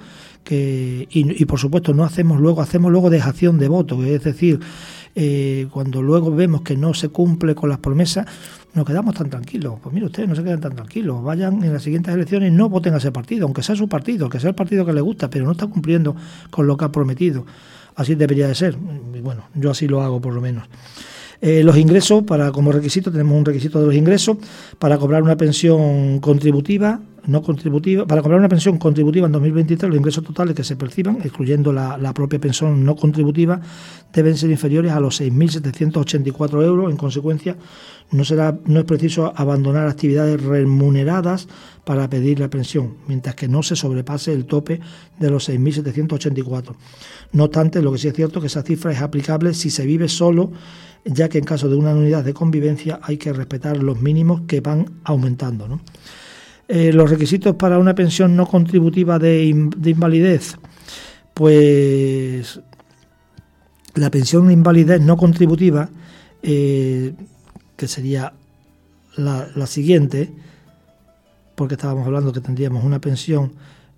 y por supuesto hacemos luego dejación de voto, es decir, cuando luego vemos que no se cumple con las promesas, nos quedamos tan tranquilos. Pues mire, ustedes no se quedan tan tranquilos, vayan en las siguientes elecciones, no voten a ese partido, aunque sea su partido, que sea el partido que les gusta, pero no está cumpliendo con lo que ha prometido. Así debería de ser. Y bueno, yo así lo hago por lo menos. Los ingresos, como requisito, tenemos un requisito de los ingresos. Para cobrar una pensión contributiva no contributiva, para cobrar una pensión contributiva en 2023, los ingresos totales que se perciban, excluyendo la propia pensión no contributiva, deben ser inferiores a los 6.784 euros. En consecuencia, no es preciso abandonar actividades remuneradas para pedir la pensión, mientras que no se sobrepase el tope de los 6.784. No obstante, lo que sí es cierto es que esa cifra es aplicable si se vive solo, ya que en caso de una unidad de convivencia hay que respetar los mínimos que van aumentando, ¿no? Los requisitos para una pensión no contributiva de invalidez, pues la pensión de invalidez no contributiva, que sería la siguiente, porque estábamos hablando que tendríamos una pensión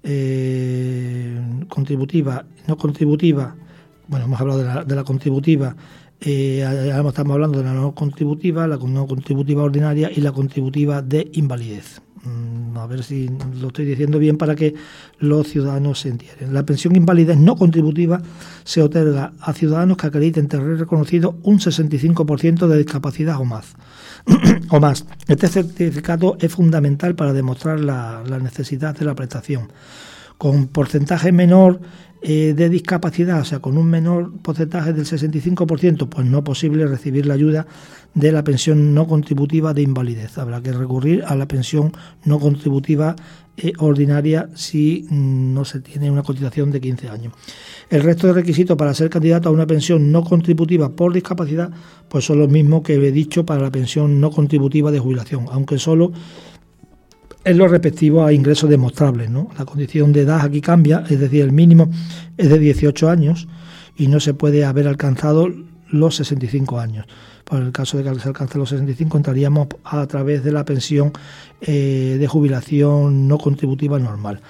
contributiva, no contributiva, bueno, hemos hablado de la contributiva, ahora estamos hablando de la no contributiva ordinaria y la contributiva de invalidez. A ver si lo estoy diciendo bien para que los ciudadanos se entiendan. La pensión invalidez no contributiva se otorga a ciudadanos que acrediten tener reconocido un 65% de discapacidad o más. Este certificado es fundamental para demostrar la necesidad de la prestación. Con porcentaje menor de discapacidad, o sea, con un menor porcentaje del 65%, pues no es posible recibir la ayuda de la pensión no contributiva de invalidez. Habrá que recurrir a la pensión no contributiva ordinaria si no se tiene una cotización de 15 años. El resto de requisitos para ser candidato a una pensión no contributiva por discapacidad pues son los mismos que he dicho para la pensión no contributiva de jubilación, aunque solo es lo respectivo a ingresos demostrables, ¿no? La condición de edad aquí cambia, es decir, el mínimo es de 18 años y no se puede haber alcanzado los 65 años. Por el caso de que se alcance los 65 entraríamos a través de la pensión de jubilación no contributiva normal.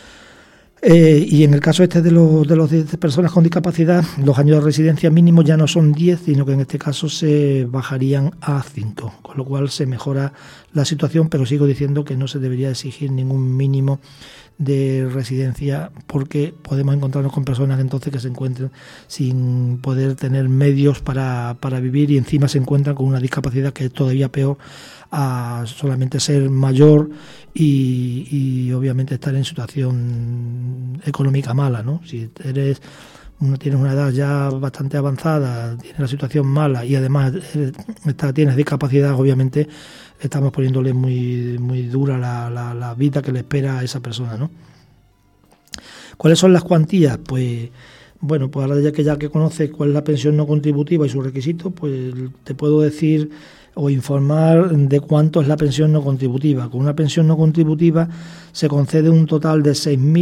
Y en el caso de los de personas con discapacidad, los años de residencia mínimos ya no son 10, sino que en este caso se bajarían a 5, con lo cual se mejora la situación, pero sigo diciendo que no se debería exigir ningún mínimo de residencia, porque podemos encontrarnos con personas entonces que se encuentren sin poder tener medios para vivir y encima se encuentran con una discapacidad que es todavía peor a solamente ser mayor y obviamente estar en situación económica mala, ¿no? Si tienes una edad ya bastante avanzada, tienes la situación mala y además tienes discapacidad, obviamente estamos poniéndole muy, muy dura la vida que le espera a esa persona, ¿no? ¿Cuáles son las cuantías? Pues bueno, pues ahora ya que conoces cuál es la pensión no contributiva y sus requisitos, pues te puedo decir o informar de cuánto es la pensión no contributiva. Con una pensión no contributiva se concede un total de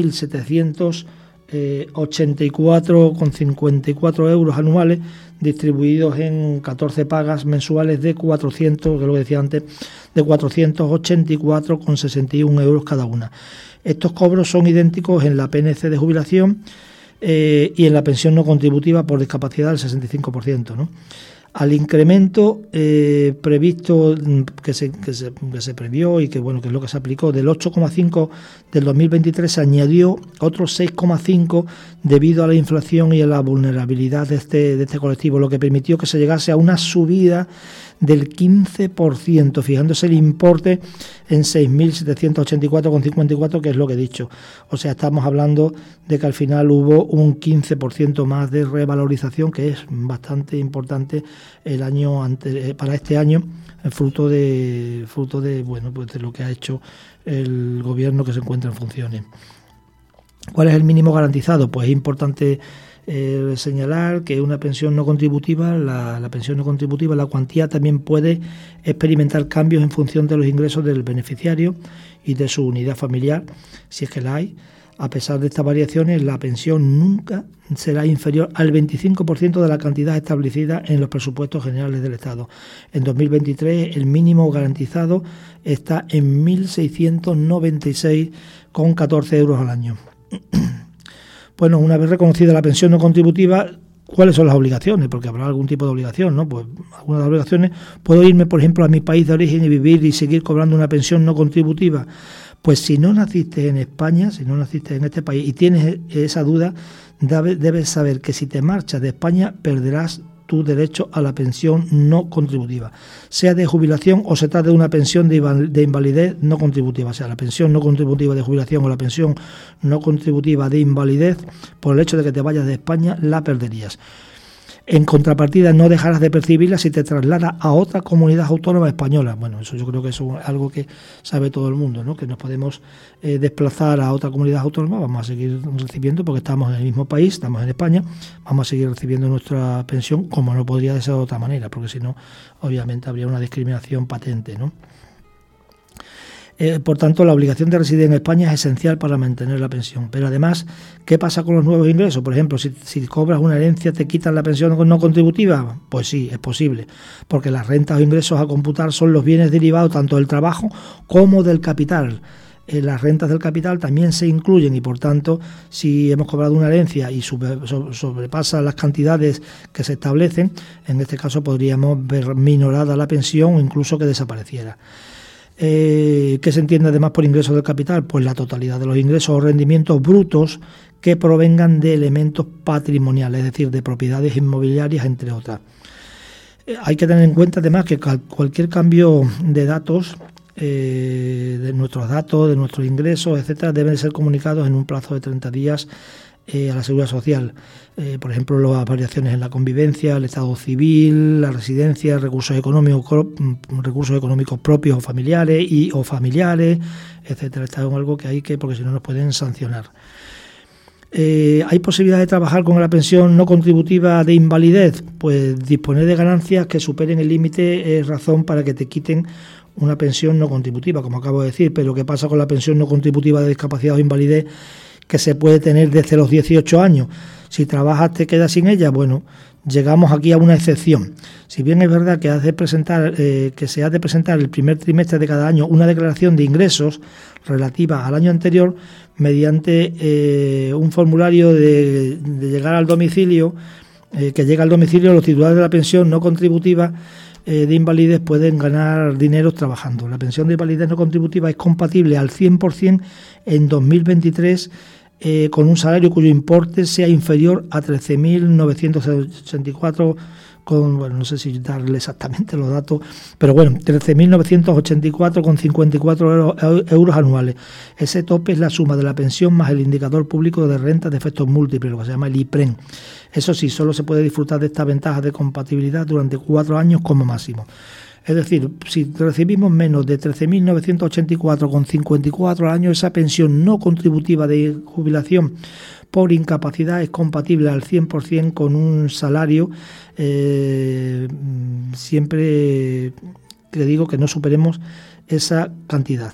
6.784,54 euros anuales, distribuidos en 14 pagas mensuales de 400, que es lo que decía antes, de 484,61 euros cada una. Estos cobros son idénticos en la PNC de jubilación y en la pensión no contributiva por discapacidad del 65%, ¿no? Al incremento previsto que se previó y que bueno, que es lo que se aplicó del 8,5 del 2023, se añadió otro 6,5 debido a la inflación y a la vulnerabilidad de este colectivo, lo que permitió que se llegase a una subida del 15%, fijándose el importe en 6.784,54, que es lo que he dicho. O sea, estamos hablando de que al final hubo un 15% más de revalorización, que es bastante importante el año para este año, fruto de bueno, pues de lo que ha hecho el gobierno que se encuentra en funciones. ¿Cuál es el mínimo garantizado? Pues es importante señalar que una pensión no contributiva, la pensión no contributiva, la cuantía también puede experimentar cambios en función de los ingresos del beneficiario y de su unidad familiar, si es que la hay. A pesar de estas variaciones, la pensión nunca será inferior al 25% de la cantidad establecida en los presupuestos generales del Estado. En 2023 el mínimo garantizado está en 1.696,14 euros al año. Bueno, una vez reconocida la pensión no contributiva, ¿cuáles son las obligaciones? Porque habrá algún tipo de obligación, ¿no? Pues algunas de las obligaciones, ¿puedo irme, por ejemplo, a mi país de origen y vivir y seguir cobrando una pensión no contributiva? Pues si no naciste en España, si no naciste en este país y tienes esa duda, debes saber que si te marchas de España perderás tu derecho a la pensión no contributiva, sea de jubilación o se trate de una pensión de invalidez no contributiva, o sea, la pensión no contributiva de jubilación o la pensión no contributiva de invalidez, por el hecho de que te vayas de España, la perderías. En contrapartida, no dejarás de percibirla si te trasladas a otra comunidad autónoma española. Bueno, eso yo creo que es algo que sabe todo el mundo, ¿no? Que nos podemos desplazar a otra comunidad autónoma, vamos a seguir recibiendo, porque estamos en el mismo país, estamos en España, vamos a seguir recibiendo nuestra pensión, como no podría ser de otra manera, porque si no, obviamente habría una discriminación patente, ¿no? Por tanto, la obligación de residir en España es esencial para mantener la pensión. Pero además, ¿qué pasa con los nuevos ingresos? Por ejemplo, si cobras una herencia, ¿te quitan la pensión no contributiva? Pues sí, es posible, porque las rentas o ingresos a computar son los bienes derivados tanto del trabajo como del capital. Las rentas del capital también se incluyen y, por tanto, si hemos cobrado una herencia y sobrepasa las cantidades que se establecen, en este caso podríamos ver minorada la pensión o incluso que desapareciera. ¿Qué se entiende además por ingresos del capital? Pues la totalidad de los ingresos o rendimientos brutos que provengan de elementos patrimoniales, es decir, de propiedades inmobiliarias, entre otras. Hay que tener en cuenta además que cualquier cambio de datos, de nuestros ingresos, etcétera, deben ser comunicados en un plazo de 30 días a la Seguridad Social. Por ejemplo, las variaciones en la convivencia, el estado civil, la residencia, recursos económicos propios o familiares, etcétera. Esto es algo que hay que, porque si no nos pueden sancionar. ¿Hay posibilidad de trabajar con la pensión no contributiva de invalidez? Pues disponer de ganancias que superen el límite es razón para que te quiten una pensión no contributiva, como acabo de decir. Pero ¿qué pasa con la pensión no contributiva de discapacidad o invalidez que se puede tener desde los 18 años? Si trabajas te quedas sin ella. Bueno, llegamos aquí a una excepción. Si bien es verdad que se ha de presentar el primer trimestre de cada año una declaración de ingresos relativa al año anterior mediante un formulario de llegar al domicilio, que llega al domicilio, los titulares de la pensión no contributiva de invalidez pueden ganar dinero trabajando. La pensión de invalidez no contributiva es compatible al 100% en 2023 con un salario cuyo importe sea inferior a 13.984, bueno, no sé si darle exactamente los datos, pero bueno, 13.984,54 euros anuales. Ese tope es la suma de la pensión más el indicador público de rentas de efectos múltiples, lo que se llama el IPREN. Eso sí, solo se puede disfrutar de esta ventaja de compatibilidad durante 4 años como máximo. Es decir, si recibimos menos de 13.984,54 al año, esa pensión no contributiva de jubilación por incapacidad es compatible al 100% con un salario, siempre que digo que no superemos esa cantidad.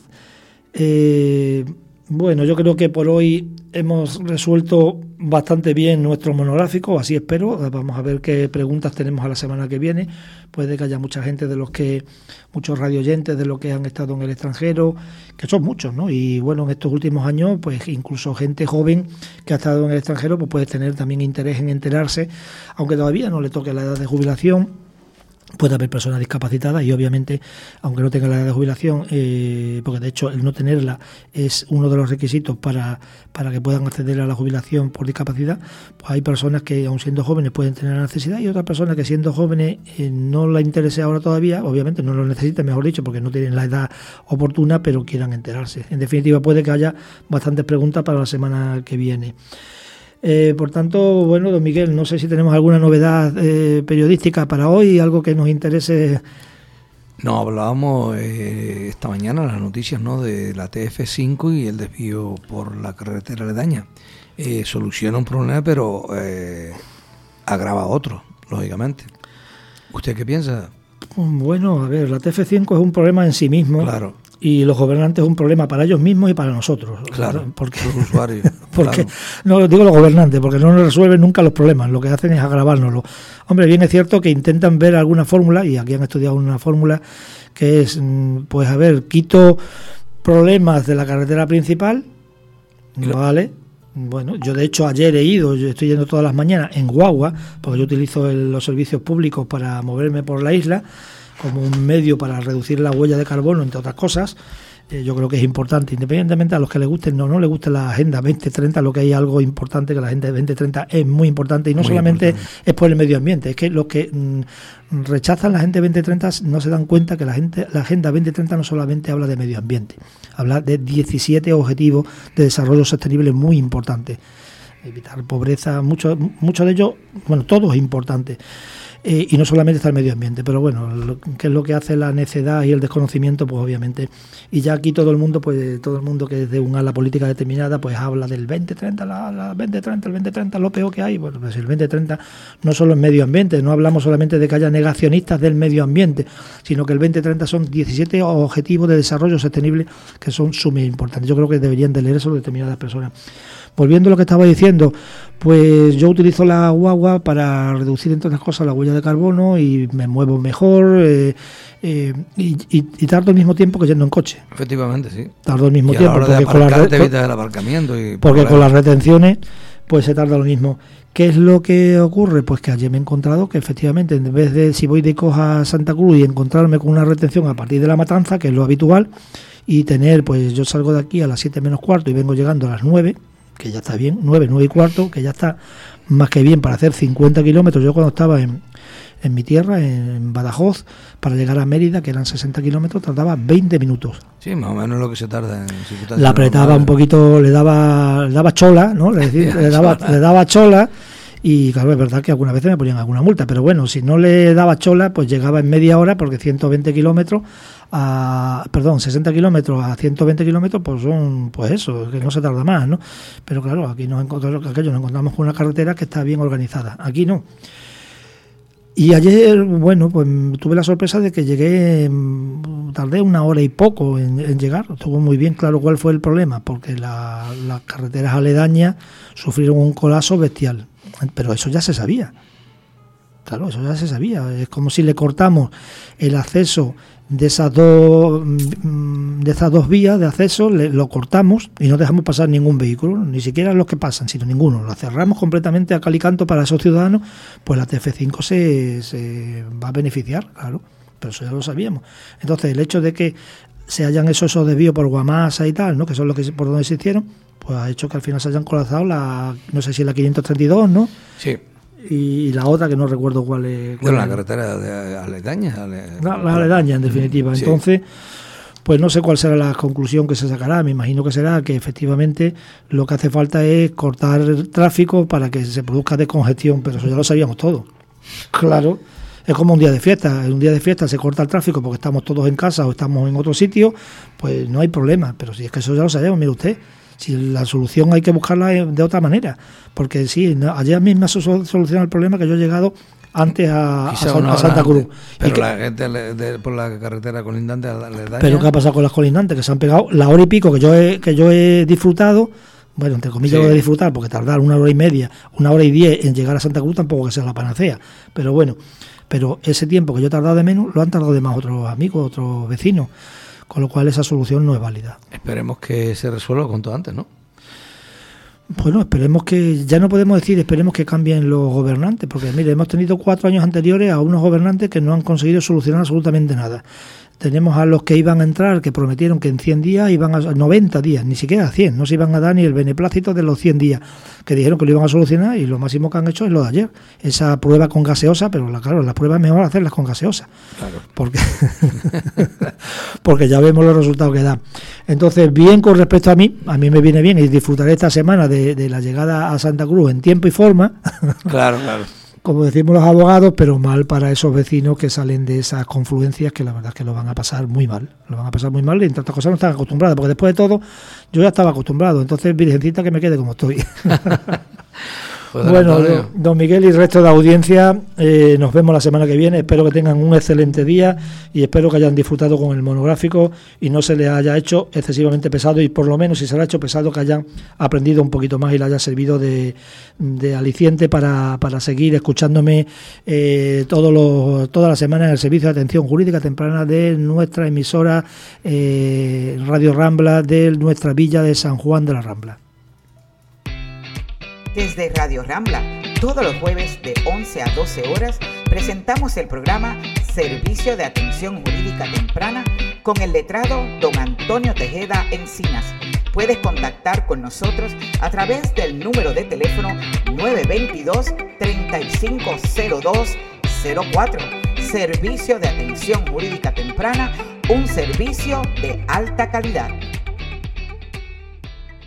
Bueno, yo creo que por hoy hemos resuelto bastante bien nuestro monográfico, así espero. Vamos a ver qué preguntas tenemos a la semana que viene. Puede que haya mucha gente muchos radioyentes de los que han estado en el extranjero, que son muchos, ¿no? Y bueno, en estos últimos años, pues incluso gente joven que ha estado en el extranjero, pues puede tener también interés en enterarse, aunque todavía no le toque la edad de jubilación. Puede haber personas discapacitadas y obviamente, aunque no tengan la edad de jubilación, porque de hecho el no tenerla es uno de los requisitos para que puedan acceder a la jubilación por discapacidad, pues hay personas que aun siendo jóvenes pueden tener la necesidad y otras personas que siendo jóvenes no la interese ahora todavía, obviamente no lo necesitan, mejor dicho, porque no tienen la edad oportuna, pero quieran enterarse. En definitiva, puede que haya bastantes preguntas para la semana que viene. Por tanto, bueno, don Miguel, no sé si tenemos alguna novedad periodística para hoy, algo que nos interese. No, hablábamos esta mañana las noticias, ¿no?, de la TF5 y el desvío por la carretera aledaña. Soluciona un problema, pero agrava otro, lógicamente. ¿Usted qué piensa? Bueno, a ver, la TF5 es un problema en sí mismo. Claro. Y los gobernantes es un problema para ellos mismos y para nosotros. Claro, porque los usuarios. Porque, claro. No digo los gobernantes, porque no nos resuelven nunca los problemas, lo que hacen es agravárnoslo. Hombre, bien es cierto que intentan ver alguna fórmula, y aquí han estudiado una fórmula que es, pues a ver, quito problemas de la carretera principal, claro. ¿Vale? Bueno, yo de hecho ayer yo estoy yendo todas las mañanas en guagua, porque yo utilizo los servicios públicos para moverme por la isla, como un medio para reducir la huella de carbono, entre otras cosas. yo creo que es importante, independientemente a los que les guste no les guste la Agenda 2030, lo que hay algo importante, que la Agenda 2030 es muy importante, y no muy solamente importante. Es por el medio ambiente, es que los que rechazan la Agenda 2030 no se dan cuenta que la Agenda 2030 no solamente habla de medio ambiente, habla de 17 objetivos de desarrollo sostenible muy importantes. Evitar pobreza, mucho de ello, bueno, todo es importante. Y no solamente está el medio ambiente, pero bueno, ¿qué es lo que hace la necedad y el desconocimiento? Pues obviamente, y ya aquí todo el mundo que es de un ala política determinada, pues habla del 2030, el 2030, lo peor que hay. Bueno, pues el 2030 no solo es medio ambiente, no hablamos solamente de que haya negacionistas del medio ambiente, sino que el 2030 son 17 objetivos de desarrollo sostenible que son sumamente importantes. Yo creo que deberían de leer eso determinadas personas. Volviendo a lo que estaba diciendo, pues yo utilizo la guagua para reducir, entre otras cosas, la huella de carbono, y me muevo mejor y tardo el mismo tiempo que yendo en coche. Efectivamente, sí. Tardo el mismo tiempo. Porque con el aparcamiento. Porque con las retenciones pues se tarda lo mismo. ¿Qué es lo que ocurre? Pues que ayer me he encontrado que efectivamente, en vez de, si voy de Coja a Santa Cruz y encontrarme con una retención a partir de La Matanza, que es lo habitual, y tener, pues yo salgo de aquí a las 7 menos cuarto y vengo llegando a las 9, que ya está bien, 9 y cuarto, que ya está más que bien para hacer 50 kilómetros. Yo cuando estaba en mi tierra, en Badajoz, para llegar a Mérida, que eran 60 kilómetros, tardaba 20 minutos. Sí, más o menos lo que se tarda en circunstancias. La apretaba normales. Un poquito, le daba chola, ¿no? Le daba chola, y claro, es verdad que algunas veces me ponían alguna multa, pero bueno, si no le daba chola, pues llegaba en media hora, porque 120 kilómetros 60 kilómetros a 120 kilómetros, pues son, pues eso, que no se tarda más, ¿no? Pero claro, aquí nos encontramos con una carretera que está bien organizada, aquí no. Y ayer, bueno, pues tuve la sorpresa de que llegué, tardé 1 hora y poco en llegar. Estuvo muy bien claro cuál fue el problema, porque las carreteras aledañas sufrieron un colapso bestial, pero eso ya se sabía. Claro, eso ya se sabía. Es como si le cortamos el acceso de esas dos vías de acceso, lo cortamos y no dejamos pasar ningún vehículo, ni siquiera los que pasan, sino ninguno. Lo cerramos completamente a cal y canto para esos ciudadanos, pues la TF5 se va a beneficiar, claro, pero eso ya lo sabíamos. Entonces, el hecho de que se hayan hecho esos desvíos por Guamasa y tal, ¿no?, que son los que por donde se hicieron, pues ha hecho que al final se hayan colapsado no sé si la 532, ¿no? Sí. Y la otra que no recuerdo cuál es. La carretera de aledaña. La aledaña, en definitiva. Sí. Entonces, pues no sé cuál será la conclusión que se sacará. Me imagino que será que efectivamente lo que hace falta es cortar el tráfico para que se produzca descongestión, pero eso ya lo sabíamos todos. Claro. Es como un día de fiesta. En un día de fiesta se corta el tráfico porque estamos todos en casa o estamos en otro sitio, pues no hay problema. Pero si es que eso ya lo sabemos, mire usted. Si la solución hay que buscarla de otra manera, porque sí, ayer mismo se soluciona el problema que yo he llegado antes a Santa Cruz. Pero la gente por la carretera colindante le daña. Pero ¿qué ha pasado con las colindantes? Que se han pegado la hora y pico que yo he disfrutado, bueno, entre comillas, sí, lo de disfrutar, porque tardar 1 hora y media, 1 hora y 10 en llegar a Santa Cruz tampoco que sea la panacea, pero bueno, pero ese tiempo que yo he tardado de menos, lo han tardado de más otros amigos, otros vecinos. Con lo cual esa solución no es válida. Esperemos que se resuelva cuanto antes, ¿no? Bueno, esperemos que, ya no podemos decir, esperemos que cambien los gobernantes, porque mire, hemos tenido 4 años anteriores a unos gobernantes que no han conseguido solucionar absolutamente nada. Tenemos a los que iban a entrar, que prometieron que en 100 días iban a 90 días, ni siquiera a 100, no se iban a dar ni el beneplácito de los 100 días, que dijeron que lo iban a solucionar, y lo máximo que han hecho es lo de ayer, esa prueba con gaseosa, pero claro, las pruebas es mejor hacerlas con gaseosa, claro, porque ya vemos los resultados que dan. Entonces, bien con respecto a mí me viene bien y disfrutaré esta semana de la llegada a Santa Cruz en tiempo y forma. Claro, claro. Como decimos los abogados, pero mal para esos vecinos que salen de esas confluencias, que la verdad es que lo van a pasar muy mal. Lo van a pasar muy mal y entre otras cosas no están acostumbrados, porque después de todo yo ya estaba acostumbrado. Entonces, virgencita, que me quede como estoy. Pues bueno, don Miguel y el resto de audiencia, nos vemos la semana que viene. Espero que tengan un excelente día y espero que hayan disfrutado con el monográfico y no se les haya hecho excesivamente pesado, y por lo menos si se les ha hecho pesado, que hayan aprendido un poquito más y les haya servido de aliciente para seguir escuchándome toda la semana en el servicio de atención jurídica temprana de nuestra emisora Radio Rambla, de nuestra villa de San Juan de la Rambla. Desde Radio Rambla, todos los jueves de 11 a 12 horas, presentamos el programa Servicio de Atención Jurídica Temprana con el letrado don Antonio Tejeda Encinas. Puedes contactar con nosotros a través del número de teléfono 922-350204. Servicio de Atención Jurídica Temprana, un servicio de alta calidad.